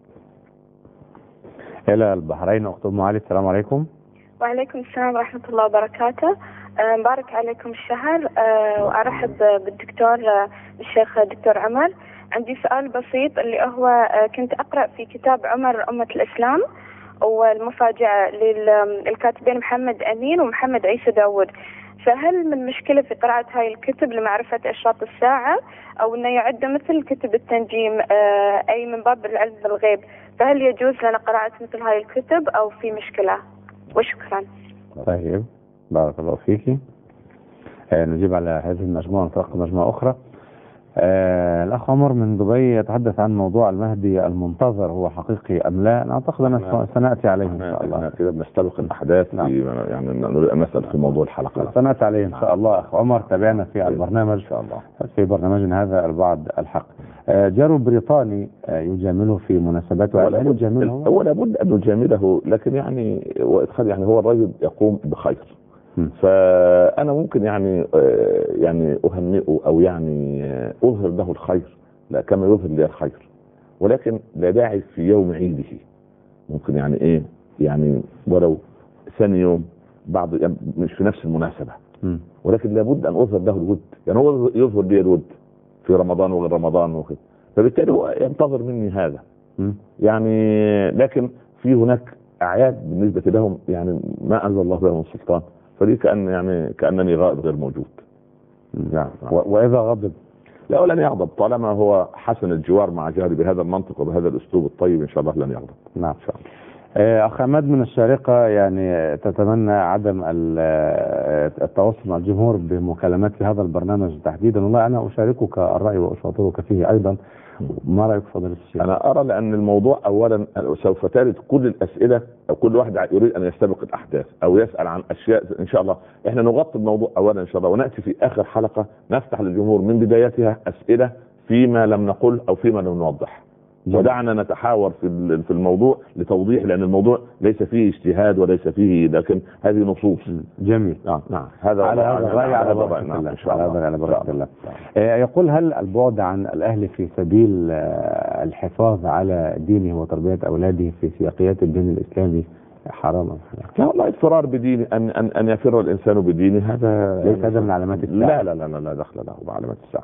إلى البحرين أخت أم علي، السلام عليكم. وعليكم السلام ورحمة الله وبركاته. مبارك عليكم الشهر، وأرحب بالدكتور الشيخ دكتور عمر. عندي سؤال بسيط اللي هو كنت أقرأ في كتاب عمر أمة الإسلام والمفاجأة للكاتبين محمد أمين ومحمد عيسى داود، فهل من مشكلة في قراءة هاي الكتب لمعرفة أشراط الساعة أو أنه يعد مثل كتب التنجيم أي من باب العلم بالغيب، فهل يجوز لنا قراءة مثل هاي الكتب أو في مشكلة؟ وشكرا. طيب بارك الله فيك. نجيب على هذه المجموعة ونتلقى مجموعة أخرى. الأخ عمر من دبي يتحدث عن موضوع المهدي المنتظر، هو حقيقي أم لا؟ أنا أعتقد أن سنأتي عليه إن شاء الله. كده بنستبق الأحداث. نعم. يعني نريد أن نسأل في موضوع الحلقة. سنأتي عليه إن شاء الله. أخ عمر تابعنا في البرنامج إن شاء الله، في برنامجنا هذا البعض الحق. جار بريطاني يجامله في مناسبات، وهل يجامله؟ هو لابد أن نجامله، لكن يعني يعني هو الرجل يقوم بخير. فأنا ممكن يعني أهنئه أو يعني أظهر له الخير، لا كما يظهر لي الخير، ولكن لا داعي في يوم عيده. ممكن يعني يعني ولو ثاني يوم بعض مش في نفس المناسبة، ولكن لابد أن أظهر له الود. يعني هو يظهر لي الود في رمضان وغير رمضان وكده، فبالتالي هو ينتظر مني هذا. يعني لكن في هناك أعياد بالنسبة لهم يعني ما أنزل الله بها من سلطان، فدي كأنني غائب غير موجود. نعم. وإذا غضب؟ لا، لن يغضب طالما هو حسن الجوار مع جاري بهذا المنطق وبهذا الأسلوب الطيب، إن شاء الله لن يغضب. نعم إن شاء الله. أخ عماد من الشارقة يعني تتمنى عدم التواصل مع الجمهور بمكالمات في هذا البرنامج تحديدا. والله أنا أشاركك الرأي وأشاطرك فيه أيضا. ما رأيك فضيلة الشيخ؟ أنا أرى لأن الموضوع أولا سوف ترد كل الأسئلة، أو كل واحد يريد أن يستبق الأحداث أو يسأل عن أشياء. إن شاء الله إحنا نغطي الموضوع أولا إن شاء الله، ونأتي في آخر حلقة نفتح للجمهور من بدايتها أسئلة فيما لم نقل أو فيما لم نوضح. ودعنا نتحاور في الموضوع لتوضيح، لأن الموضوع ليس فيه اجتهاد وليس فيه، لكن هذه نصوص. جميل. نعم. هذا على هذا الرأي على بركة الله. إن شاء الله. على بركة الله. يقول هل البعد عن الأهل في سبيل الحفاظ على دينه وتربية أولاده في سياقيات الدين الإسلامي حرام أم حلال؟ لا والله، الفرار بدينه أن يفر الإنسان بدينه، هذا ليس هذا من علامات الساعة. لا دخل له بعلامات الساعة.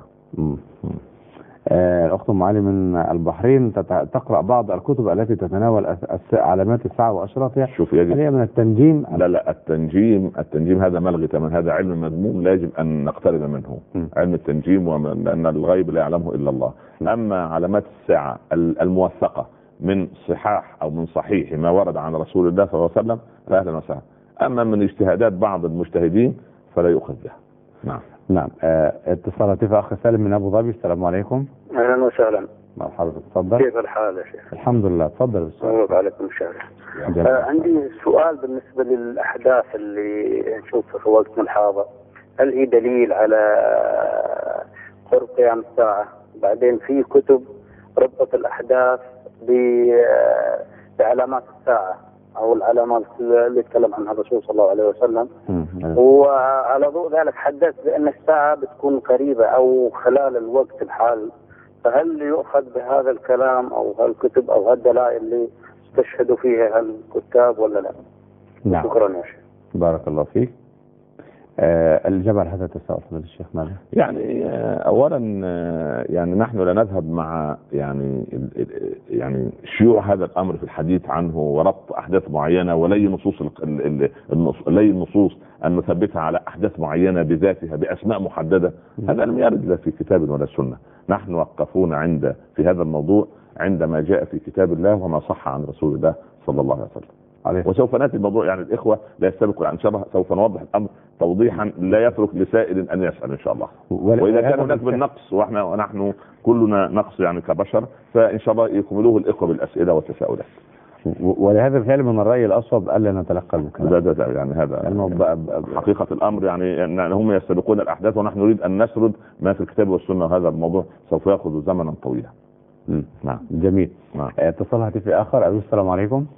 الأخت أم علي من البحرين تقرأ بعض الكتب التي تتناول علامات الساعة وأشراطها. شوف يجب هي من التنجيم. لا التنجيم هذا ملغي تمام، هذا علم مذموم لا يجب أن نقترب منه. علم التنجيم، لأن الغيب لا يعلمه إلا الله. أما علامات الساعة الموثقة من صحاح أو من صحيح ما ورد عن رسول الله صلى الله عليه وسلم فأهلا وسهلا. أما من اجتهادات بعض المجتهدين فلا يؤخذ بها. نعم. اتصال هاتف أخ سالم من أبو ظبي، السلام عليكم. أهلا وسهلا. مرحبا، تفضل. كيف الحال يا شيخ؟ الحمد لله، تفضل بالسؤال. مبروك عليكم الشهر. عندي سؤال بالنسبة للأحداث اللي نشوفها في وقتنا الحاضر، هل هي دليل على قرب قيام الساعة؟ بعدين في كتب ربط الأحداث بعلامات الساعة أو العلامات اللي يتكلم عنها الرسول صلى الله عليه وسلم، وعلى ضوء ذلك حدث بأن الساعة بتكون قريبة أو خلال الوقت الحالي، فهل يؤخذ بهذا الكلام أو هالكتب أو هالدلائل اللي استشهدوا فيها هالكتاب ولا لا؟ نعم. شكرا يا شيخ. بارك الله فيك. الإجابة على هذا التساؤل فضيلة الشيخ ماذا؟ يعني اولا يعني نحن لا نذهب مع يعني شيوع هذا الامر في الحديث عنه وربط احداث معينه ولي النصوص ان نثبتها على احداث معينه بذاتها باسماء محدده. هذا لم يرد لا في كتاب ولا سنه. نحن وقفون في هذا الموضوع عندما جاء في كتاب الله وما صح عن رسول الله صلى الله عليه وسلم. وسوف ناتي الموضوع، يعني الاخوه لا يستبقوا عن شبه، سوف نوضح الامر توضيحا لا يترك لسائل ان يسال ان شاء الله. واذا كان هناك بالنقص ونحن كلنا نقص يعني كبشر، فان شاء الله يكملوه الاخوه بالاسئله والتساؤلات. ولهذا الفعل من الراي الاصوب الا نتلقى المكالمات. ده يعني هذا حقيقه الامر، يعني ان هم يستبقون الاحداث ونحن نريد ان نسرد ما في الكتاب والسنه، وهذا الموضوع سوف ياخذ زمنا طويلا. نعم جميل. اتصال هاتفي اخر. السلام عليكم.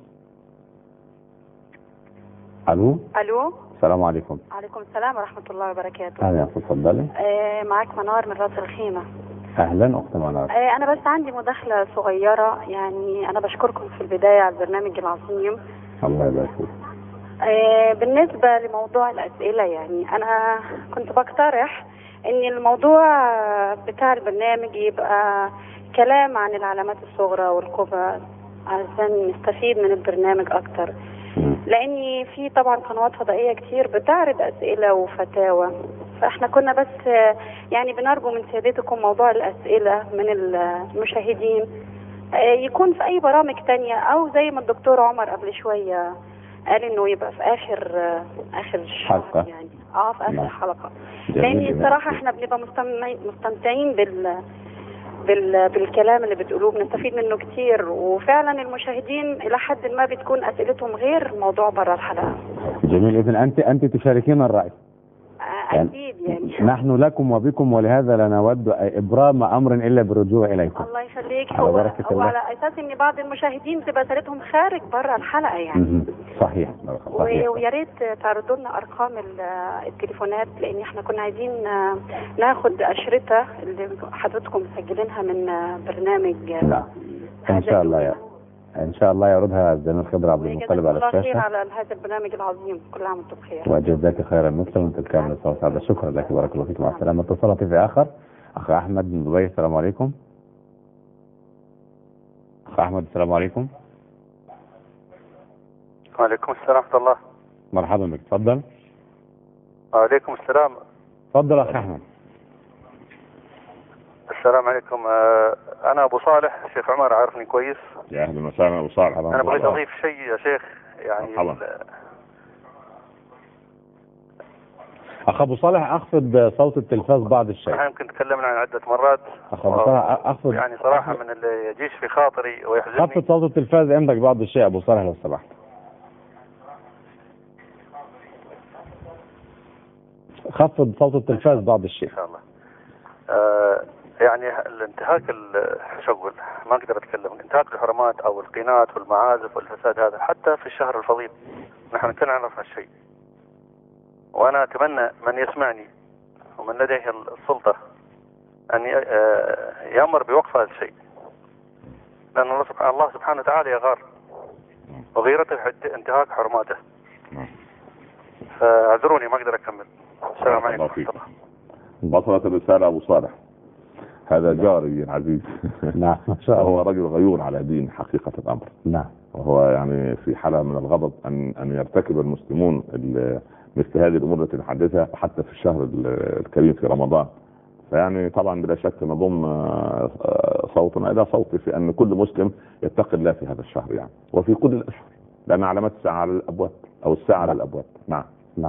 الو. السلام عليكم. وعليكم السلام ورحمه الله وبركاته. اهلا، اتفضلي. معك منار من راس الخيمه. اهلا اخت منار. انا بس عندي مداخله صغيره، يعني انا بشكركم في البدايه على البرنامج العظيم. الله يبارك فيك. بالنسبه لموضوع الاسئله، يعني انا كنت بقترح ان الموضوع بتاع البرنامج يبقى كلام عن العلامات الصغرى والكبرى عشان نستفيد من البرنامج اكتر، لاني في طبعا قنوات فضائيه كتير بتعرض اسئله وفتاوى، فاحنا كنا بس يعني بنرجو من سيادتكم موضوع الاسئله من المشاهدين يكون في اي برامج تانية، او زي ما الدكتور عمر قبل شويه قال انه يبقى في اخر حلقه، يعني في اخر الحلقه، لان الصراحه احنا بنبقى مستمتعين بالكلام اللي بتقولوه، بنستفيد منه كتير، وفعلا المشاهدين الى حد ما بتكون اسئلتهم غير موضوع برا الحلقه. جميل. اذا انت تشاركين الراي. اكيد يعني نحن لكم وبكم، ولهذا لا نود ابرام امر الا بالرجوع اليكم. الله يخليك. هو على اساس ان بعض المشاهدين بتبقى سيرتهم خارج برا الحلقه يعني. صحيح. ويا ريت تعرضوا لنا ارقام التليفونات، لان احنا كنا عايزين ناخد اشرطه اللي حضرتكم مسجلينها من برنامج. لا ان شاء الله ان شاء الله يعرضها الزميل خضر عبد المطلب على الشاشه. الله خير على هذا البرنامج العظيم، كل عام وانتم بخير. وجزاك خيرا مثل وانت كامل الصواب. شكرا لك، بارك الله فيك، مع السلامه. اتصالات في اخر. اخ احمد من دبي. السلام عليكم. اخ احمد السلام عليكم. وعليكم السلام ورحمه الله. مرحبا بك، تفضل. وعليكم السلام. تفضل اخ احمد. السلام عليكم. انا ابو صالح، الشيخ عمر عارفني كويس. يا اهلا وسهلا ابو صالح. انا بغيت اضيف شيء يا شيخ، يعني اخ ابو صالح اخفض صوت التلفاز بعض الشيء. احنا يمكن تكلمنا عن عده مرات. اخ ابو صالح اخفض، يعني صراحه من اللي يجيش في خاطري ويحزنني. خفض صوت التلفاز عندك بعض الشيء ابو صالح لو سمحت. خفض صوت التلفاز بعض الشيء ان شاء الله. يعني الانتهاك شغل ما اقدر اتكلم، انتهاك الحرمات او القينات والمعازف والفساد هذا حتى في الشهر الفضيل نحن كلنا نعرف هالشيء، وانا اتمنى من يسمعني ومن لديه السلطه ان يامر بوقف هذا الشيء، لان الله سبحانه وتعالى يغار وغيرته انتهاك حرماته. فاعذروني ما اقدر اكمل. السلام عليكم ورحمه الله. وصلت الرساله ابو صالح. هذا جاري العزيز. نعم ما شاء الله. هو رجل غيور على دين حقيقة الأمر. نعم. وهو يعني في حالة من الغضب أن يرتكب المسلمون مثل هذه الأمور التي نحدثها حتى في الشهر الكريم في رمضان. فيعني طبعا بلا شك نضم صوتنا إلى صوتي في أن كل مسلم يتقي الله في هذا الشهر يعني، وفي كل الأشهر، لأن علامات الساعة على الأبواب أو الساعة على الأبواب. نعم.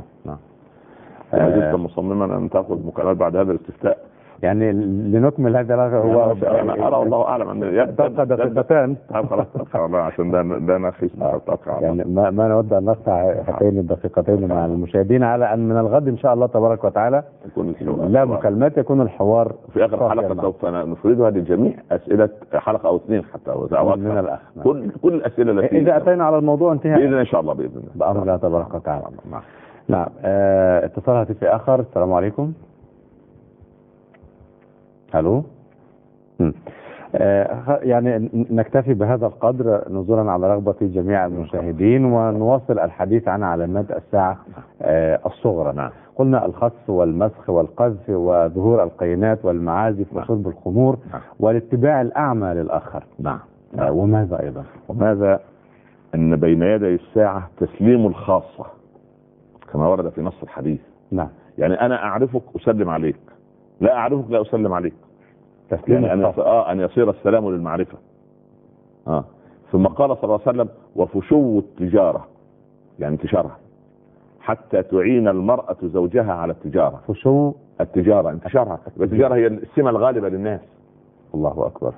جدا مصمما أن تأخذ مكالمات بعد هذا الاستفتاء. يعني لنكمل هذا هو انا ارى والله اعلم ان يبقى دقيقتان. خلاص عشان ده نخيس يعني ما نود ان نقطع هاتين الدقيقتين مع المشاهدين، على ان من الغد ان شاء الله تبارك وتعالى لا مكالمات، يكون الحوار في اخر الحلقه. سوف نفردها للجميع اسئله حلقه او اثنين حتى من الاخ. كل الاسئله التي اذا اتينا على الموضوع انتهى باذن ان شاء الله باذن الله بامر الله تبارك وتعالى. نعم. اتصال هاتفي اخر. السلام عليكم. الو. يعني نكتفي بهذا القدر نزولا على رغبة جميع المشاهدين، ونواصل الحديث عن علامات الساعة الصغرى. نعم. قلنا الخص والمسخ والقذف وظهور القينات والمعازف وشرب الخمور والاتباع الأعمى للآخر. نعم. وماذا أيضا؟ وماذا أن بين يدي الساعة تسليم الخاصة كما ورد في نص الحديث. نعم. يعني أنا أعرفك أسلم عليك، لا أعرفك لا أسلم عليك. تسليم يعني أن يصير السلام للمعرفة. ثم قال صلى الله عليه وسلم وفشو التجارة، يعني انتشارها، حتى تعين المرأة زوجها على التجارة. فشو التجارة انتشارها، التجارة هي السمة الغالبة للناس. الله أكبر.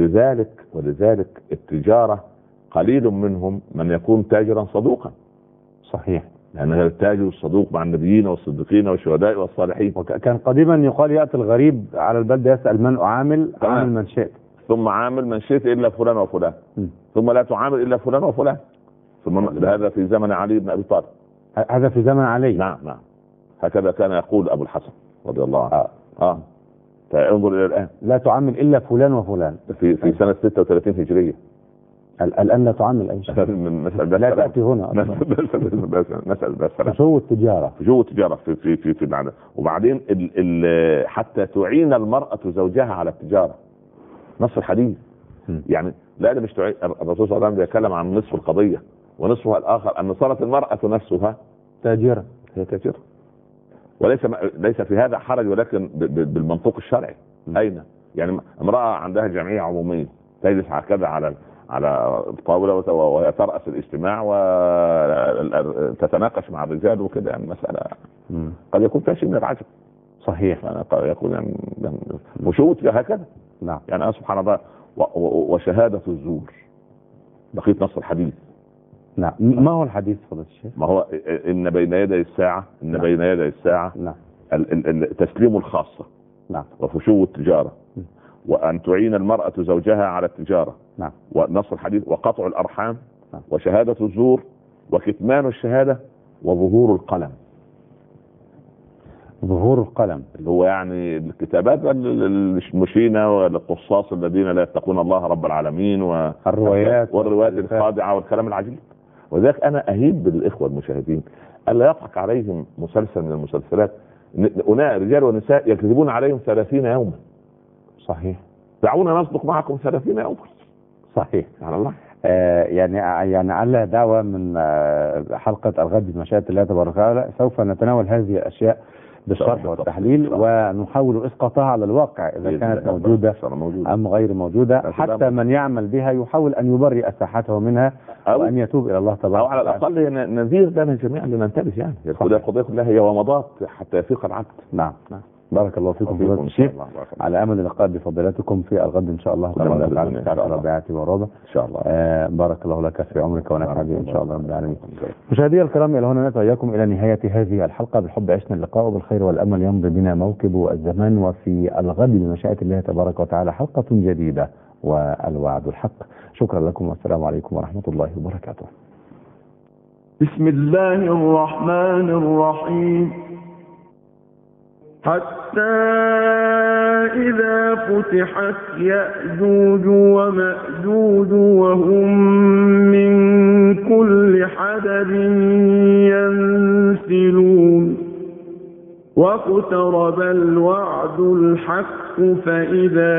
ولذلك التجارة قليل منهم من يكون تاجرا صدوقا. صحيح. لأن التاجر الصدوق مع النبيين والصديقين والشهداء والصالحين. وكان قديما يقال يأتي الغريب على البلد يسأل من أعامل؟ أعامل من شئت، ثم عامل من شئت إلا فلان وفلان، ثم لا تعامل إلا فلان وفلان. ثم هذا في زمن علي بن أبي طالب. هذا في زمن علي. نعم. هكذا كان يقول أبو الحسن رضي الله عنه. فانظر إلى الآن لا تعامل إلا فلان وفلان في سنة 36 هجرية. الآن لا تعامل أي شيء. لا تأتي هنا. نسأل بس. فشو التجارة. في المعنى. وبعدين حتى تعين المرأة زوجها على التجارة. نص الحديث. يعني لا ده مش تعين. الرسول صلى الله عليه وسلم بيتكلم عن نصف القضية، ونصفها الآخر أن صارت المرأة نفسها تاجرة. هي تاجرة. ليس في هذا حرج، ولكن بالمنطوق الشرعي. أين يعني امرأة عندها جمعية عمومية تجلس هكذا على الطاولة وترأس الاجتماع وتتناقش مع الرجال وكده، يعني مسألة قد يكون فيها شيء من العجب. صحيح. قد يكون يعني مشوت هكذا. نعم. يعني سبحان الله. وشهادة الزور بقية نص الحديث. نعم. ما هو الحديث فضيلة الشيخ؟ ما هو إن بين يدي الساعة بين يدي الساعة. نعم. تسليم الخاصة. نعم. وفشو التجارة. وأن تعين المرأة زوجها على التجارة. نعم. ونص الحديث وقطع الأرحام. وشهادة الزور وكتمان الشهادة وظهور القلم. ظهور القلم اللي هو يعني الكتابات المشينة والقصاص الذين لا يتقون الله رب العالمين والروايات الخادعة والكلام العجيب. وذلك أنا أهيب بالإخوة المشاهدين ألا يضحك عليهم مسلسل من المسلسلات. رجال ونساء يكذبون عليهم 30 يوما. صحيح. دعونا نصدق معكم 30 يوما. صحيح. على الله. يعني على دعوة من حلقة الغد بمشيئة الله تبارك وتعالى سوف نتناول هذه الأشياء بالشرح والتحليل، ونحاول إسقاطها على الواقع إذا كانت موجودة أم غير موجودة، حتى من يعمل بها يحاول أن يبرئ ساحته منها أو أن يتوب إلى الله تبارك وتعالى. أو على الأقل نذير لنا جميعا لننتبه. يعني القضية كلها هي ومضات حتى يفيق العبد. نعم. بارك الله فيكم فضيلة الشيخ. على امل اللقاء بفضيلتكم في الغد ان شاء الله تعالى الساعه 4:15 ان شاء الله. بارك الله لك في عمرك ونفع به ان شاء الله رب العالمين. مشاهدينا الكرام، الى هنا نأتي واياكم الى نهايه هذه الحلقه. بالحب عشنا اللقاء وبالخير والامل يمضي بنا موكب الزمان، وفي الغد بمشيئة الله تبارك وتعالى حلقه جديده والوعد الحق. شكرا لكم والسلام عليكم ورحمه الله وبركاته. بسم الله الرحمن الرحيم. حتى إذا فتحت يأجوج ومأجوج وهم من كل حدب ينسلون واقترب الوعد الحق فإذا